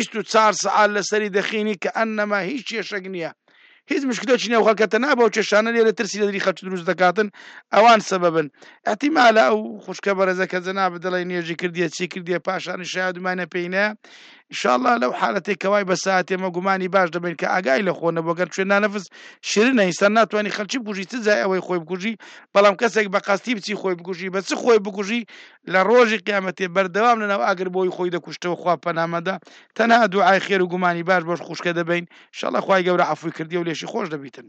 B: 24 سەعات لەسەری دەخینی کە ئەنەما هیچ کێشەک نییە هیچ مشکلێکی نییە خەڵکەتە نابەوە کێشانە لێ لە ترسی لەدری خەلکی دروست دەکاتن ئەوان سەبەبن احتیمالە ئەو خوشکە بەڕێزە کە جەناب دەڵێ نوێژی کردیە چی کردیە پاشانی شاید دومانە پێینە ئینشاءالله لەو حالەتێک کەوای بە ساعتێ ئێمە گومانی باش دەبین کە ئاگای لە خۆنە بۆ گەر کوێنە نەفس شیرینە ئینسان ناتوانانی خەلکی بکوژی چ جای ئەوەی خۆی بکوژی بەڵام کەسێک بە قەستی بچی خۆی بکوژی بە چ خۆی بکوژی لە ڕۆژی قیامەتێ بەردەوام لەناو ئاگر بۆی خۆی دەکوشتەوە خوا پەنامەدا تەنها دوعای خێر و گومانی باش بۆش خوشکە دەبین ئینشاءالله خوای گەورە عەفوی کردی و لێشی خۆش دەبیتن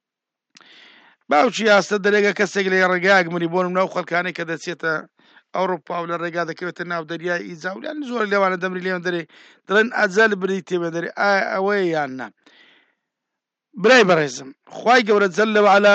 B: باوکی ئاستە دەرێگە کەسێک لە ڕێگایەک منی بۆنم ناو خەڵکانەی کە دەچێتە ئەوروپا و لە ڕێگا دەکەوێتە ناو دەریای ئیزاولیان زۆر لێوانە دەمری لێوان دەرێ دەڵێن ئەجەل بری تێبێ دەرێ ئەوەیە یان نا برای بەڕێزم خوای گەورە جەل وەعەلا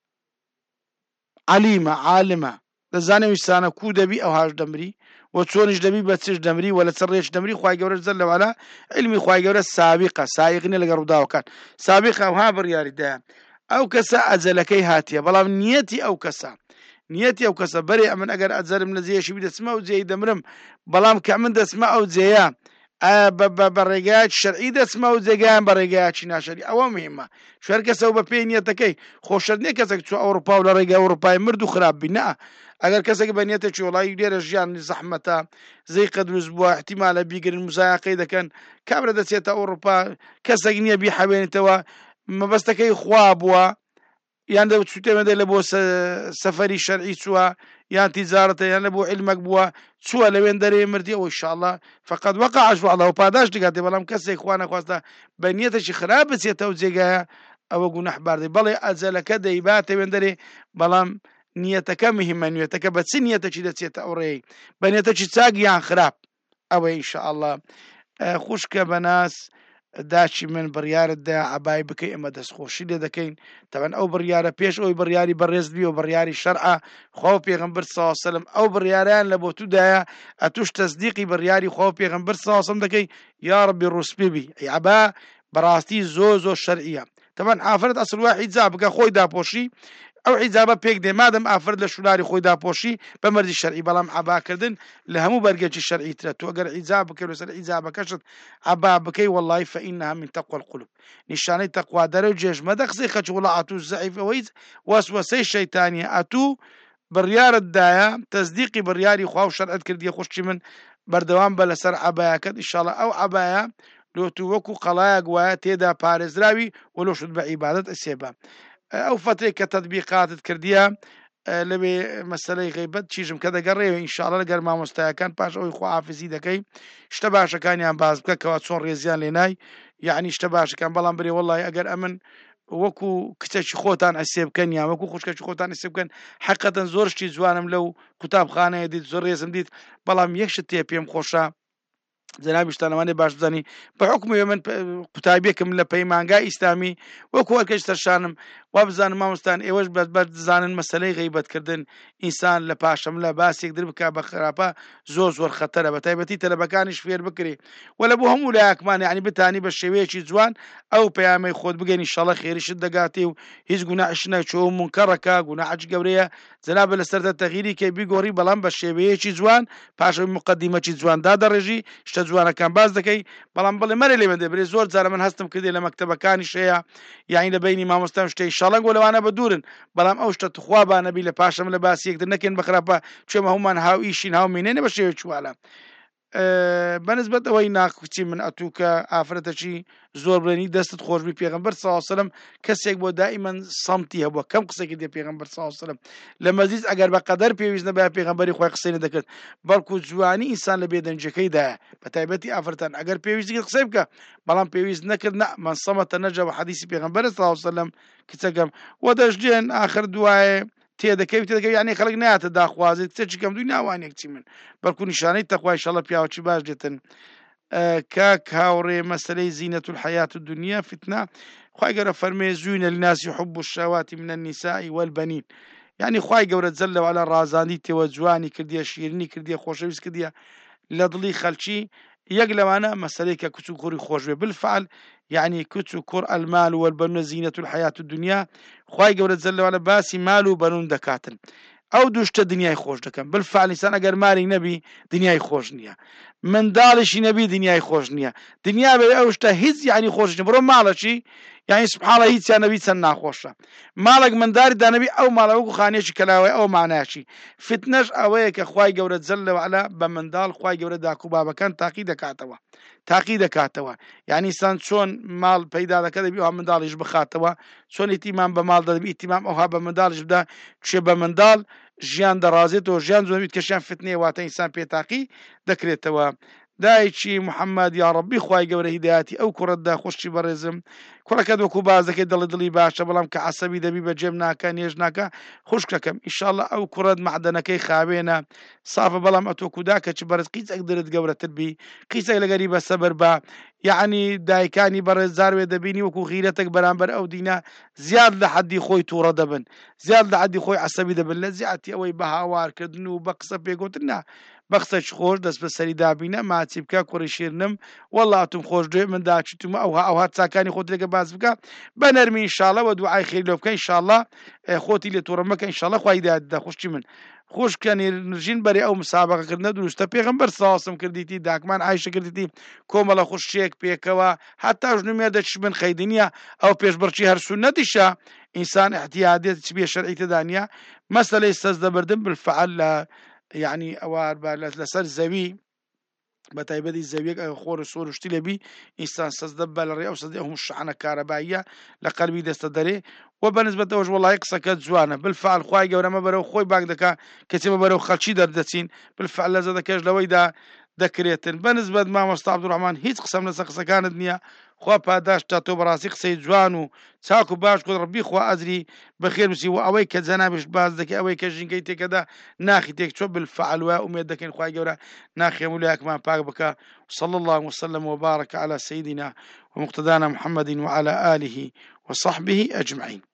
B: عەلیمە عالمە دەزانێ ویسانە کو دەبی ئەو هاش دەمری و چۆنیش دەبی بە چش دەمری و لە چ ڕێش دەمری خوای گەورە جەل وەعەلا علمی خوای گەورە سابقە سایق نییە لەگەڵ ڕووداوەکان سابقە ئەوها بڕیاریدایە ئەو کەسە ئەجەلەکەی هاتیە بەڵام نیەتی ئەو کەسە نیەتی ئەو کەسە بەرێ ئەمن ئەگەر ئەجەرم لە جێشی دەچمە و جێی دەمرم بەڵام کە من دەچمە ئەو جێیە بە ڕێگایەک شەرعی دەچمە و جێگایان بە ڕێگایەکی ناشەری ئەوە مهمە شوێر کەسە و بە پێی نیەتەکەی خۆشەر نییە کەسێک چوە ئەوروپا و لە ڕێگای ئەوروپای مرد و خراپ بی نە ئەگەر کەسێک بە نیەتێکی وڵی لێرە ژیان زەحمەتە زەیقە دروست بووە احتیمالە بیگرن مزایقەی دەکەن کابرا دەچێتە ئەوروپا کەسێک نییە بی حەوێنێتەوە مەبەستەکەی خوا بووە یان دەچوتێمەدە لە بۆ سەفەری شەرعی چووە یان تیجارەتە یان لە بۆ علمەک بووە چووە لەوێن دەرێ مردی ئەوە ئینشاءالله فقط وەقع الله و پاداش دەگاتێ بەڵام کەسێک خوا نەخواستە بە نیەتێکی خراپ بچێتەوە جێگایە ئەوە گونەحباردەی بەڵێ ئەجەلەکە دەیباتە وێن دەرێ بەڵام نیەتەکە مهمە نیەتەکە بە چ نیەتێکی دەچێتە ئەو ڕێی بە نیەتێکی چاک یان خراپ ئەوە ئینشاءالله خوشکە بەناس داچی من بڕیارتدا عەبای بکەی ئەمە دەستخۆشی لێ دەکەین تەبەن ئەو بڕیارە پێش ئەوی بڕیاری بەڕێزبی و بڕیاری شەرعە خوا پێغەمبەر صلی الله علیه و سلم ئەو بڕیاریان لە بۆ تودایە ئەتوش تەصدیقی بڕیاری خوا پێغەمبەر صلی الله علیه و سلم دەکەی یا ڕەبی ڕوسپی بی ئەی عەبا بەڕاستی زۆر شەرعیە تەبەن ئافرەت ئەسڵ وا حیجاب بکە خۆی داپۆشی ئەو حیجابە پێک دێ مادەم ئافرەت لە شولاری خۆی داپۆشی بە مەردی شەرعی بەڵام عەباکردن لە هەموو بەرگێکی شەرعی ترە تۆ ئەگەر حیجاب بکەی لەسەر حیجابەکەشت عەبا بکەی وەڵڵاهی فەئینەها من تەقوى القلوب نیشانەی تەقوادارە و جێژمەدە قسەی خەچ وڵا ئەتوو زەعیف ئەوەی وەسوەسەی شەیتانیە ئەتوو بڕیارتدایە تەصدیقی بڕیاری خوا و شەرعت کردیە خوشکی من بەردەوام بە لەسەر عەبایەکەت ئینشاءالله ئەو عەبایە لۆتو وەکو قەڵایەک وایە تێدا پارێزراوی وەلۆشت بە عیبادەت ئەسێبە ئەو فترێک کە تەطبیقاتت کردیە لەبێ مەسەلەی غیبەت چیژم کە دەگەڕێەوە ئینشاءالله لەگەر مامۆستایەکان پاش ئەوی خواحافیزی دەکەی شتە باشەکانیان باز بکە کەوا چۆن ڕێزیان لێنای یعنی شتە باشەکان بەڵام برێ وەڵڵاهی ئەگەر ئەمن وەکو کچێکی خۆتان ئەسێ بکەن یان وەکو خوشکێکی خۆتان ئەسێ بکەن حەقەتەن زۆر شتی جوانم لەو قوتابخانەیە دیت زۆر ڕێزم دیت بەڵام یەک شت تێ پێم خۆشە جنابیشتان ئەوانەی باش بزانی بە حکمی من قوتابیەکەم لە پەیمانگای ئیسلامی وەکو وەرکەش تەرشانم وا بزانم مامۆستان ئێوەش بەر دزانن مەسەلەی غیبەتکردن ئینسان لە پاشەم لە باسێک در بکە بە خراپە زۆر خەتەرە بە تایبەتی تەلەبەکانیش فێر بکرێ وەلە بۆ هەموو لایەکمان یعنی بتانی بە شێوەیەکی جوان ئەو پەیامەی خۆت بگەنی ئینشەڵڵا خێریشت دەگاتێ و هیچ گوناحش نەچۆ و منکەڕەکە گوناحەج گەورەیە جەنابە لەسەرتە تەغییری کەی بیگۆڕی بەڵام بە شێوەیەکی جوان پاشەوەی مقدمەکی جواندا دەڕێژی شتە جوانەکان باز دەکەی بەڵام بڵێ مەرە لێ دەبرێت زۆر جارە من هەستم کردێ لە مەکتەبەکانی شەیە یعنی لە بینی مامۆستام شتەی شەڵەنگ و لەوانە بە دوورن بەڵام ئەو شتە توخوا بانەبی لە پاشەم لە باسیەکتر نەکەن بەخراپە چێمە هەمومان هاو ئیشین هاو مینێنە بە شێوەی چوالە بەنسبەت ئەوەی ناکوچی من ئەتووکە ئافرەتەچی زۆر برێنی دەستت خۆشبی پێغەمبەر صلی الله علیه و سلم کەسێک بۆ دائیمەن سەمتی هەبووە کەم قسەی دێ پێغەمبەر صلی الله علیه و سلم لە مەزیز ئەگەر بە قەدەر پێویست نەبا پێغەمبەری خۆی قسەی نەدەکرد بەڵکو جوانی ئینسان لە بێدەنجەکەیدایە بە تایبەتی ئافرەتان ئەگەر پێویستی قسەی بکە بەڵام پێویست نەکرد نە من سەمەتە نەجا بە حەدیسی پێغەمبەر صلی الله علیه و سلم کچەکەم و دەژدێن آخر دوایێ تێدەکەوی یعنی خەڵک ناتە داخوازێت کچێکی کەم دوی ناوانێکچی من بەڵکو نیشانەی تەخوای ئینشەڵڵا پیاوەکی باش دێتن کاک هاوڕێ مەسەلەی زینەت الحیاة الدنیا فتنە خوای گەورە فەرمێ زوینە للناس حب الشهوات من النساء والبنين يعني خوای گەورە جەل وعلا ڕازاندی تێوە جوانی کردیە شیرینی کردیە خۆشەویست کردیە لە دڵی خەڵکی یەک لەوانە مەسەلەی کە کچ و کوڕی خۆش بێ بالفعل يعني كتو كر المال والبنون زينة الحياة الدنيا خواي قولت زل وعلا باسي مال وبنون دكاتن او دوشت دنياي خوش دكن بالفعل انسان اگر مالي نبي دنياي خوش نيا من دالشي نبي دنياي خوش نيا دنيا بي اوشتا هز يعني خوش نيا برو مالشي يعني سبحان الله هيت نبي سنة خوشة مالك من دار دا نبي او مالك خانيش كلاوي او معناشي فتنش اويك خواي قولت زل وعلا بمن دال خواي قولت داكو بابا كان تاقيد كاتوا تاقیدە کاتەوە یعنی سان چۆن ماڵ پەیدا دەکە دەبی ئەوها منداڵیش بخاتەوە چۆن ئیتیمان بە ماڵ دەبی ئیتیمام ئەوها بە منداڵیش بدا کوێ بە منداڵ ژیان دەڕازێتەوە ژیان زۆربیت کەشیان فتنەیە واتە ئینسان پێتاقی دەکرێتەوە دایکی محەممەد یا ڕەبی خوای گەورە هیدایەتی ئەو کوڕەتدا خوشتی بەڕێزم کوڕەکەت وەکو باز دەکەی دڵی باشە بەڵام کە عەسەبی دەبی بە جێم ناکە نێژ ناکە خوشکەکەم ئینشاءڵڵا ئەو کوڕەت مەعدەنەکەی خاوێنە سافە بەڵام ئەتۆکودا کە چ بەرز قیچێک درت گەورەتر بی قیچێک لەگەری بە سەبەر بە یعنی دایکانی بەڕێز زاروێ دەبینی وەکو غیرەتێک بەرامبەر ئەو دینە زیاد لە حەدی خۆی تووڕە دەبن زیاد لە حەدی خۆی عەسەبی دەبن لە زیاتی ئەوەی بە هاوارکردن و بە قسە پێگوتن نا بەخسەی خۆش دەست بە سەری دابینە ماچی بکە کوڕی شیرنم وەڵاتم خۆش دوێ من داچیتمە ئەوها چاکانی خۆت لێگە باز بکە بە نەرمی ئینشاءڵڵا و دوعای خێری لێ بکە ئینشاءڵڵا خۆتی لێ تووڕە مەکە ئینشاءڵڵا خوای هیدایەت خوشتی من خوشکەنی نژین بەری ئەو مسابقەکردنە دروستە پێغەمبەر ساسم کردیتی داکمان عایشە کردیتی کۆمەڵە خوشیەک پێکەوە هەتا ژنومێ دەچ من خەیدنیە ئەو پێشبڕچی هەر سونەتیشە ئینسان احتیادێت چ بێ شەرعی تدانیە مەسەلەی سەجدەبردن بالفعل لە يعني اوار لسر زوي بتايبدي زويك خور سورشتي لبي انسان سزدب بالري او صدقهم الشحنه كهربائيه لقلبي دستدري وبالنسبه وجه والله يقصك زوانه بالفعل خوي جورا ما برو خوي باك دكا كتيما برو خلشي دردتين بالفعل لازم دكاج لويدا دكريتن بالنسبه ما مصطفى عبد الرحمن هيك قسم لسقسه كانت نيه خوا پاداش تاتو براسي قسي جوانو چاکو باش کو ربي خوا ازري بخير مسي واوي كزنابش باز دك اوي كجنكي تكدا ناخي تك شو بالفعل واميد دك خوا جورا ناخي مولاك ما باك بك صلى الله وسلم وبارك على سيدنا ومقتدانا محمد وعلى اله وصحبه اجمعين.